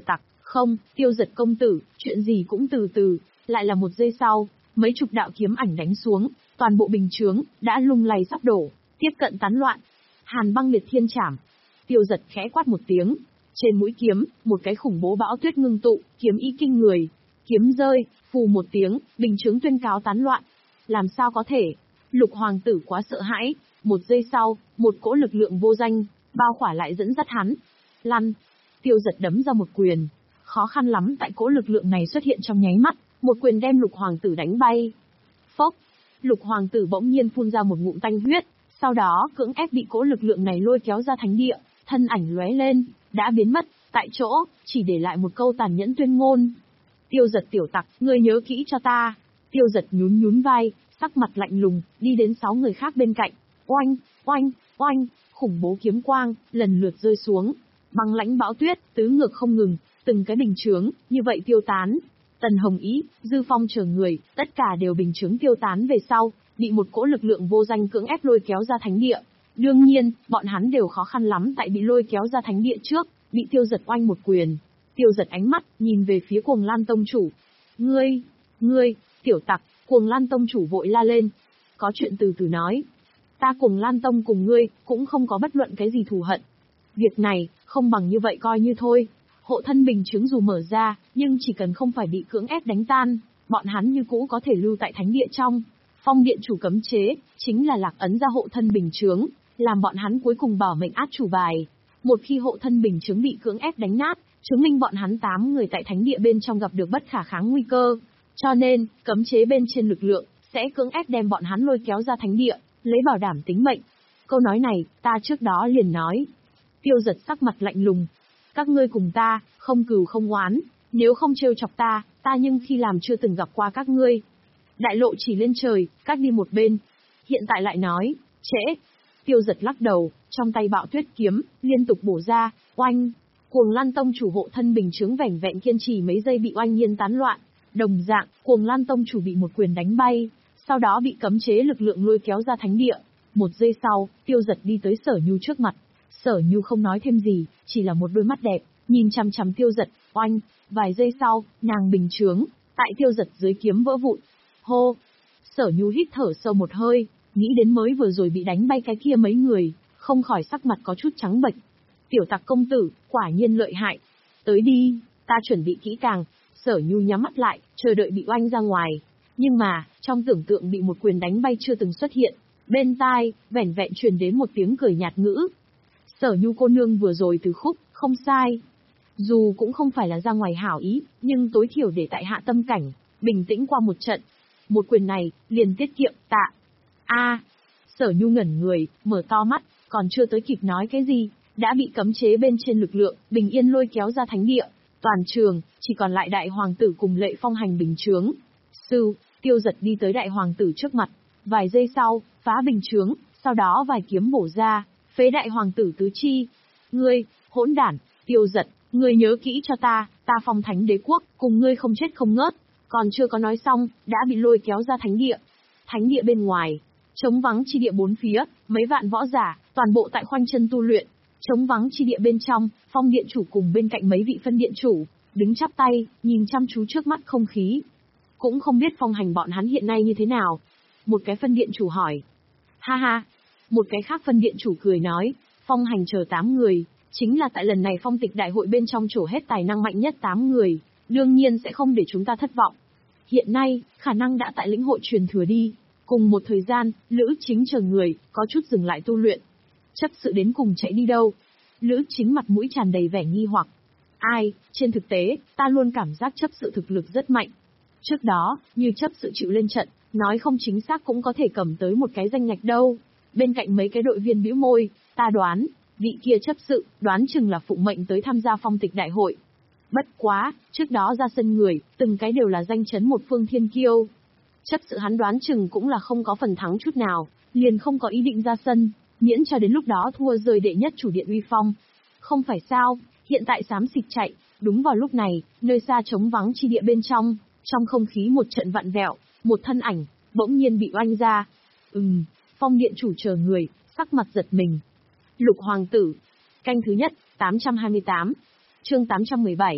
Không, Tiêu Giật công tử, chuyện gì cũng từ từ, lại là một giây sau, mấy chục đạo kiếm ảnh đánh xuống, toàn bộ bình chướng đã lung lay sắp đổ, tiếp cận tán loạn. Hàn Băng Liệt Thiên Trảm. Tiêu Giật khẽ quát một tiếng, trên mũi kiếm, một cái khủng bố bão tuyết ngưng tụ, kiếm ý kinh người. Kiếm rơi, phù một tiếng, bình chướng tuyên cáo tán loạn. Làm sao có thể? Lục hoàng tử quá sợ hãi, một giây sau, một cỗ lực lượng vô danh, bao khỏa lại dẫn dắt hắn. Lăn. Tiêu Giật đấm ra một quyền. Khó khăn lắm tại cỗ lực lượng này xuất hiện trong nháy mắt, một quyền đem lục hoàng tử đánh bay. Phốc. Lục hoàng tử bỗng nhiên phun ra một ngụm tanh huyết, sau đó cưỡng ép bị cỗ lực lượng này lôi kéo ra thánh địa, thân ảnh lóe lên, đã biến mất, tại chỗ, chỉ để lại một câu tàn nhẫn tuyên ngôn. Tiêu Giật tiểu tặc, ngươi nhớ kỹ cho ta. Tiêu Giật nhún nhún vai, sắc mặt lạnh lùng, đi đến sáu người khác bên cạnh. Oanh, oanh, oanh, khủng bố kiếm quang, lần lượt rơi xuống. Băng lãnh bão tuyết, tứ ngược không ngừng, từng cái bình chướng, như vậy tiêu tán. Tần Hồng Ý, Dư Phong chờ người, tất cả đều bình chướng tiêu tán về sau, bị một cỗ lực lượng vô danh cưỡng ép lôi kéo ra thánh địa. Đương nhiên, bọn hắn đều khó khăn lắm tại bị lôi kéo ra thánh địa trước, bị Tiêu Giật oanh một quyền. Tiêu Giật ánh mắt, nhìn về phía Cuồng Lan Tông chủ. Ngươi, ngươi, tiểu tặc, Cuồng Lan Tông chủ vội la lên. Có chuyện từ từ nói. Ta Cuồng Lan Tông cùng ngươi, cũng không có bất luận cái gì thù hận. Việc này, không bằng như vậy coi như thôi. Hộ thân bình chướng dù mở ra, nhưng chỉ cần không phải bị cưỡng ép đánh tan, bọn hắn như cũ có thể lưu tại thánh địa trong. Phong điện chủ cấm chế, chính là lạc ấn ra hộ thân bình chướng, làm bọn hắn cuối cùng bảo mệnh át chủ bài. Một khi hộ thân bình chướng bị cưỡng ép đánh nát, chứng minh bọn hắn tám người tại thánh địa bên trong gặp được bất khả kháng nguy cơ. Cho nên, cấm chế bên trên lực lượng, sẽ cưỡng ép đem bọn hắn lôi kéo ra thánh địa, lấy bảo đảm tính mệnh. Câu nói này, ta trước đó liền nói. Tiêu Giật sắc mặt lạnh lùng. Các ngươi cùng ta, không cừu không oán, nếu không trêu chọc ta, ta nhưng khi làm chưa từng gặp qua các ngươi. Đại lộ chỉ lên trời, các đi một bên. Hiện tại lại nói, trễ. Tiêu Giật lắc đầu, trong tay bạo tuyết kiếm, liên tục bổ ra, oanh. Cuồng Lan Tông chủ hộ thân bình chướng vẻn vẹn kiên trì mấy giây bị oanh nhiên tán loạn. Đồng dạng, Cuồng Lan Tông chủ bị một quyền đánh bay, sau đó bị cấm chế lực lượng lôi kéo ra thánh địa. Một giây sau, Tiêu Giật đi tới Sở Nhu trước mặt. Sở Nhu không nói thêm gì, chỉ là một đôi mắt đẹp, nhìn chằm chằm Tiêu Giật, oanh. Vài giây sau, nàng bình chướng, tại Tiêu Giật dưới kiếm vỡ vụn. Hô! Sở Nhu hít thở sâu một hơi, nghĩ đến mới vừa rồi bị đánh bay cái kia mấy người, không khỏi sắc mặt có chút trắng bệch. Tiểu tặc công tử, quả nhiên lợi hại. Tới đi, ta chuẩn bị kỹ càng. Sở Nhu nhắm mắt lại, chờ đợi bị oanh ra ngoài. Nhưng mà, trong tưởng tượng bị một quyền đánh bay chưa từng xuất hiện. Bên tai, vẻn vẹn truyền đến một tiếng cười nhạt ngữ. Sở Nhu cô nương vừa rồi từ khúc, không sai. Dù cũng không phải là ra ngoài hảo ý, nhưng tối thiểu để tại hạ tâm cảnh, bình tĩnh qua một trận. Một quyền này, liền tiết kiệm, tạ. A. Sở Nhu ngẩn người, mở to mắt, còn chưa tới kịp nói cái gì, đã bị cấm chế bên trên lực lượng, bình yên lôi kéo ra thánh địa. Toàn trường, chỉ còn lại đại hoàng tử cùng Lệ Phong hành bình chướng. Sư, Tiêu Giật đi tới đại hoàng tử trước mặt. Vài giây sau, phá bình chướng, sau đó vài kiếm bổ ra, phế đại hoàng tử tứ chi. Ngươi, hỗn đản, Tiêu Giật, ngươi nhớ kỹ cho ta, ta Phong Thánh Đế Quốc, cùng ngươi không chết không ngớt. Còn chưa có nói xong, đã bị lôi kéo ra thánh địa. Thánh địa bên ngoài, trống vắng chi địa bốn phía, mấy vạn võ giả, toàn bộ tại khoanh chân tu luyện. Trống vắng chi địa bên trong, Phong điện chủ cùng bên cạnh mấy vị phân điện chủ, đứng chắp tay, nhìn chăm chú trước mắt không khí. Cũng không biết phong hành bọn hắn hiện nay như thế nào. Một cái phân điện chủ hỏi. Ha ha. Một cái khác phân điện chủ cười nói, phong hành chờ tám người, chính là tại lần này phong tịch đại hội bên trong trổ hết tài năng mạnh nhất tám người, đương nhiên sẽ không để chúng ta thất vọng. Hiện nay, khả năng đã tại lĩnh hội truyền thừa đi. Cùng một thời gian, Lữ Chính chờ người, có chút dừng lại tu luyện. Chấp sự đến cùng chạy đi đâu? Lữ Chính mặt mũi tràn đầy vẻ nghi hoặc. Ai, trên thực tế, ta luôn cảm giác chấp sự thực lực rất mạnh. Trước đó, như chấp sự chịu lên trận, nói không chính xác cũng có thể cầm tới một cái danh ngạch đâu. Bên cạnh mấy cái đội viên bĩu môi, ta đoán, vị kia chấp sự, đoán chừng là phụng mệnh tới tham gia phong tịch đại hội. Bất quá, trước đó ra sân người, từng cái đều là danh chấn một phương thiên kiêu. Chấp sự hắn đoán chừng cũng là không có phần thắng chút nào, liền không có ý định ra sân, miễn cho đến lúc đó thua rơi đệ nhất chủ điện uy phong. Không phải sao, hiện tại xám xịt chạy, đúng vào lúc này, nơi xa trống vắng chi địa bên trong, trong không khí một trận vặn vẹo, một thân ảnh, bỗng nhiên bị oanh ra. Ừm, phong điện chủ chờ người, sắc mặt giật mình. Lục hoàng tử, canh thứ nhất, tám trăm hai mươi tám, chương tám trăm mười bảy,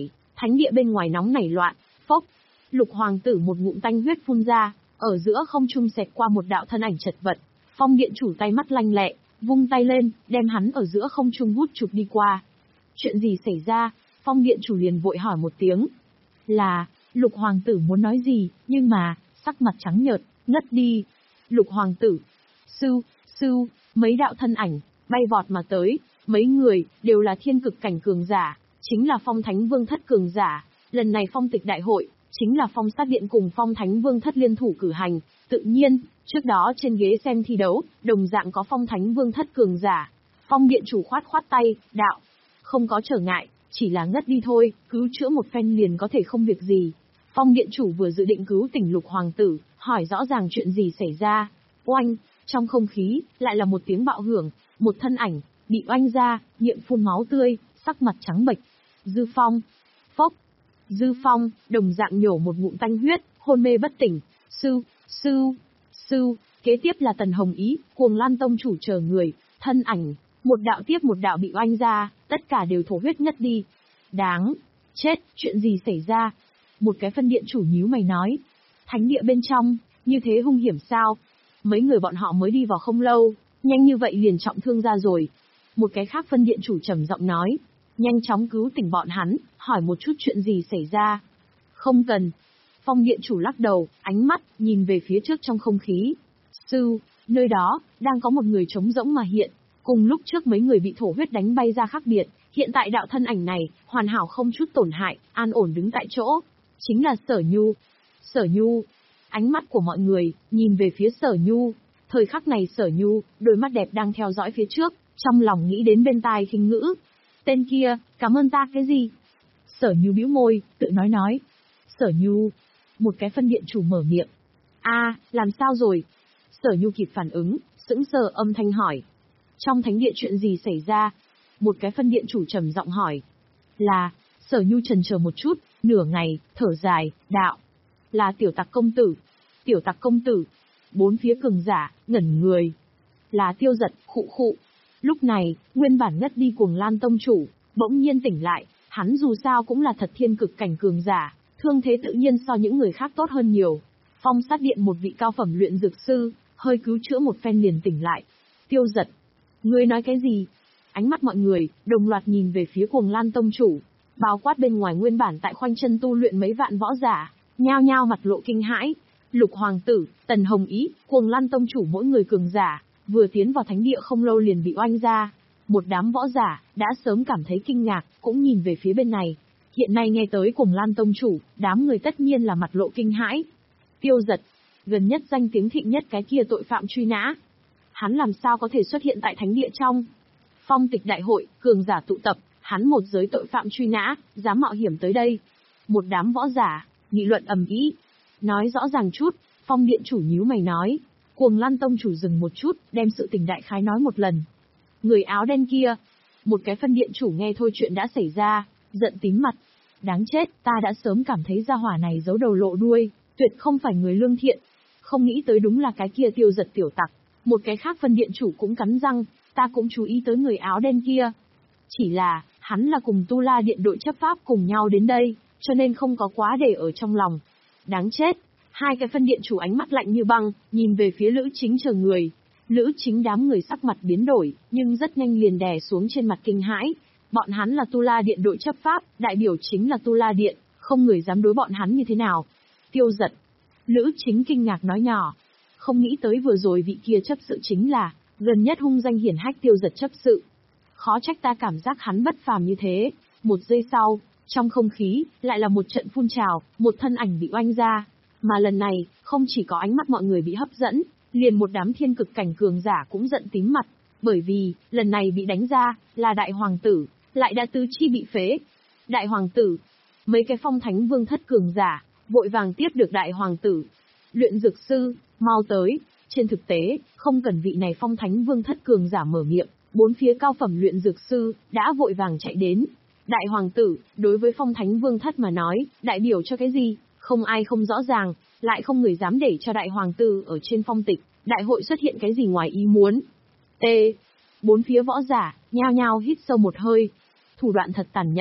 Thánh địa bên ngoài nóng nảy loạn, phốc. Lục hoàng tử một ngụm tanh huyết phun ra, ở giữa không trung xẹt qua một đạo thân ảnh chật vật. Phong điện chủ tay mắt lanh lẹ, vung tay lên, đem hắn ở giữa không trung hút chụp đi qua. Chuyện gì xảy ra? Phong điện chủ liền vội hỏi một tiếng. Là, lục hoàng tử muốn nói gì, nhưng mà, sắc mặt trắng nhợt, ngất đi. Lục hoàng tử, sư, sư, mấy đạo thân ảnh, bay vọt mà tới, mấy người, đều là thiên cực cảnh cường giả, chính là phong thánh vương thất cường giả. Lần này phong tịch đại hội, chính là phong sát điện cùng phong thánh vương thất liên thủ cử hành, tự nhiên, trước đó trên ghế xem thi đấu, đồng dạng có phong thánh vương thất cường giả. Phong điện chủ khoát khoát tay, đạo, không có trở ngại, chỉ là ngất đi thôi, cứu chữa một phen liền có thể không việc gì. Phong điện chủ vừa dự định cứu tỉnh lục hoàng tử, hỏi rõ ràng chuyện gì xảy ra. Oanh, trong không khí, lại là một tiếng bạo hưởng, một thân ảnh, bị oanh ra, miệng phun máu tươi, sắc mặt trắng bệch. Dư Phong, phốc, Dư Phong, đồng dạng nhổ một ngụm tanh huyết, hôn mê bất tỉnh. Sư, sư, sư, kế tiếp là Tần Hồng Ý, Cuồng Lan tông chủ chờ người, thân ảnh, một đạo tiếp một đạo bị oanh ra, tất cả đều thổ huyết ngất đi. Đáng chết, chuyện gì xảy ra? Một cái phân điện chủ nhíu mày nói. Thánh địa bên trong, như thế hung hiểm sao? Mấy người bọn họ mới đi vào không lâu, nhanh như vậy liền trọng thương ra rồi. Một cái khác phân điện chủ trầm giọng nói. Nhanh chóng cứu tỉnh bọn hắn, hỏi một chút chuyện gì xảy ra. Không cần. Phong điện chủ lắc đầu, ánh mắt, nhìn về phía trước trong không khí. Sư, nơi đó, đang có một người trống rỗng mà hiện. Cùng lúc trước mấy người bị thổ huyết đánh bay ra khác biệt, hiện tại đạo thân ảnh này, hoàn hảo không chút tổn hại, an ổn đứng tại chỗ. Chính là Sở Nhu. Sở Nhu. Ánh mắt của mọi người, nhìn về phía Sở Nhu. Thời khắc này Sở Nhu, đôi mắt đẹp đang theo dõi phía trước, trong lòng nghĩ đến bên tai khinh ngữ. Tên kia, cảm ơn ta cái gì? Sở Nhu bĩu môi, tự nói nói. Sở Nhu. Một cái phân điện chủ mở miệng. A, làm sao rồi? Sở Nhu kịp phản ứng, sững sờ âm thanh hỏi. Trong thánh địa chuyện gì xảy ra? Một cái phân điện chủ trầm giọng hỏi. Là, Sở Nhu chần chờ một chút, nửa ngày, thở dài, đạo. Là tiểu tặc công tử. Tiểu tặc công tử. Bốn phía cường giả, ngẩn người. Là Tiêu Giật, khụ khụ. Lúc này, nguyên bản ngất đi Cuồng Lan tông chủ, bỗng nhiên tỉnh lại, hắn dù sao cũng là thật thiên cực cảnh cường giả, thương thế tự nhiên so những người khác tốt hơn nhiều. Phong sát điện một vị cao phẩm luyện dược sư, hơi cứu chữa một phen liền tỉnh lại. Tiêu Giật, ngươi nói cái gì? Ánh mắt mọi người, đồng loạt nhìn về phía Cuồng Lan tông chủ, bao quát bên ngoài nguyên bản tại khoanh chân tu luyện mấy vạn võ giả, nhao nhao mặt lộ kinh hãi. Lục hoàng tử, Tần Hồng Ý, Cuồng Lan tông chủ mỗi người cường giả, vừa tiến vào thánh địa không lâu liền bị oanh ra. Một đám võ giả, đã sớm cảm thấy kinh ngạc, cũng nhìn về phía bên này. Hiện nay nghe tới Cuồng Lan tông chủ, đám người tất nhiên là mặt lộ kinh hãi. Tiêu Giật, gần nhất danh tiếng thịnh nhất cái kia tội phạm truy nã. Hắn làm sao có thể xuất hiện tại thánh địa trong? Phong tịch đại hội, cường giả tụ tập, hắn một giới tội phạm truy nã, dám mạo hiểm tới đây. Một đám võ giả, nghị luận ầm ĩ. Nói rõ ràng chút, Phong điện chủ nhíu mày nói. Cuồng Lan tông chủ dừng một chút, đem sự tình đại khái nói một lần. Người áo đen kia. Một cái phân điện chủ nghe thôi chuyện đã xảy ra, giận tím mặt. Đáng chết, ta đã sớm cảm thấy gia hỏa này giấu đầu lộ đuôi, tuyệt không phải người lương thiện. Không nghĩ tới đúng là cái kia Tiêu Giật tiểu tặc. Một cái khác phân điện chủ cũng cắn răng, ta cũng chú ý tới người áo đen kia. Chỉ là, hắn là cùng Tu La điện đội chấp pháp cùng nhau đến đây, cho nên không có quá để ở trong lòng. Đáng chết. Hai cái phân điện chủ ánh mắt lạnh như băng, nhìn về phía Lữ Chính chờ người. Lữ Chính đám người sắc mặt biến đổi, nhưng rất nhanh liền đè xuống trên mặt kinh hãi. Bọn hắn là Tu La điện đội chấp pháp, đại biểu chính là Tu La điện, không người dám đối bọn hắn như thế nào. Tiêu Giật. Lữ Chính kinh ngạc nói nhỏ. Không nghĩ tới vừa rồi vị kia chấp sự chính là, gần nhất hung danh hiển hách Tiêu Giật chấp sự. Khó trách ta cảm giác hắn bất phàm như thế. Một giây sau, trong không khí, lại là một trận phun trào, một thân ảnh bị oanh ra. Mà lần này, không chỉ có ánh mắt mọi người bị hấp dẫn, liền một đám thiên cực cảnh cường giả cũng giận tím mặt, bởi vì, lần này bị đánh ra, là đại hoàng tử, lại đã tứ chi bị phế. Đại hoàng tử, mấy cái phong thánh vương thất cường giả, vội vàng tiếp được đại hoàng tử. Luyện dược sư, mau tới. Trên thực tế, không cần vị này phong thánh vương thất cường giả mở miệng, bốn phía cao phẩm luyện dược sư, đã vội vàng chạy đến. Đại hoàng tử, đối với phong thánh vương thất mà nói, đại biểu cho cái gì? Không ai không rõ ràng, lại không người dám để cho đại hoàng tử ở trên phong tịch, đại hội xuất hiện cái gì ngoài ý muốn. T. Bốn phía võ giả, nhao nhao hít sâu một hơi. Thủ đoạn thật tàn nhẫn,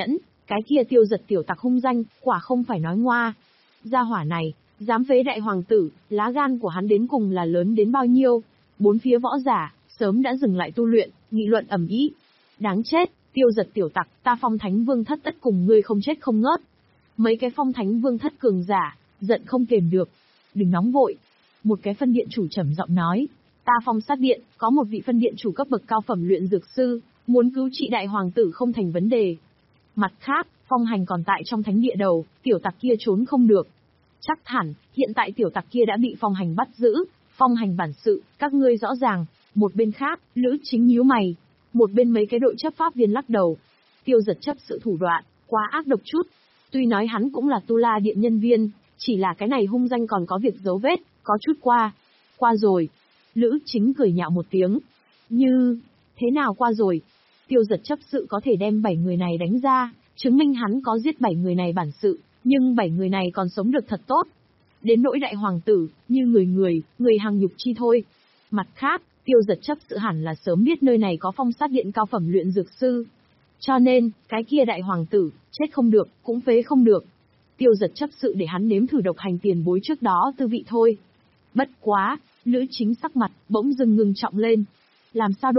Cái kia Tiêu Giật tiểu tặc hung danh, quả không phải nói ngoa. Gia hỏa này, dám phế đại hoàng tử, lá gan của hắn đến cùng là lớn đến bao nhiêu? Bốn phía võ giả, sớm đã dừng lại tu luyện, nghị luận ầm ĩ. Đáng chết, Tiêu Giật tiểu tặc, ta Phong Thánh Vương thất tất cùng ngươi không chết không ngớt. Mấy cái Phong Thánh Vương thất cường giả, giận không kềm được. Đừng nóng vội. Một cái phân điện chủ trầm giọng nói. Ta Phong Sát Điện, có một vị phân điện chủ cấp bậc cao phẩm luyện dược sư, muốn cứu trị đại hoàng tử không thành vấn đề. Mặt khác, Phong Hành còn tại trong thánh địa đầu, tiểu tặc kia trốn không được. Chắc hẳn, hiện tại tiểu tặc kia đã bị Phong Hành bắt giữ, Phong Hành bản sự, các ngươi rõ ràng. Một bên khác, Lữ Chính nhíu mày. Một bên mấy cái đội chấp pháp viên lắc đầu. Tiêu Giật chấp sự thủ đoạn, quá ác độc chút. Tuy nói hắn cũng là Tu La Điện nhân viên, chỉ là cái này hung danh còn có việc dấu vết, có chút qua. Qua rồi. Lữ Chính cười nhạo một tiếng. Như, thế nào qua rồi? Tiêu Giật chấp sự có thể đem bảy người này đánh ra, chứng minh hắn có giết bảy người này bản sự, nhưng bảy người này còn sống được thật tốt. Đến nỗi đại hoàng tử, như người người, người hàng nhục chi thôi. Mặt khác, Tiêu Giật chấp sự hẳn là sớm biết nơi này có Phong Sát Điện cao phẩm luyện dược sư. Cho nên, cái kia đại hoàng tử, chết không được, cũng phế không được. Tiêu Giật chấp sự để hắn nếm thử độc hành tiền bối trước đó tư vị thôi. Bất quá, Lữ Chính sắc mặt, bỗng dưng ngưng trọng lên. Làm sao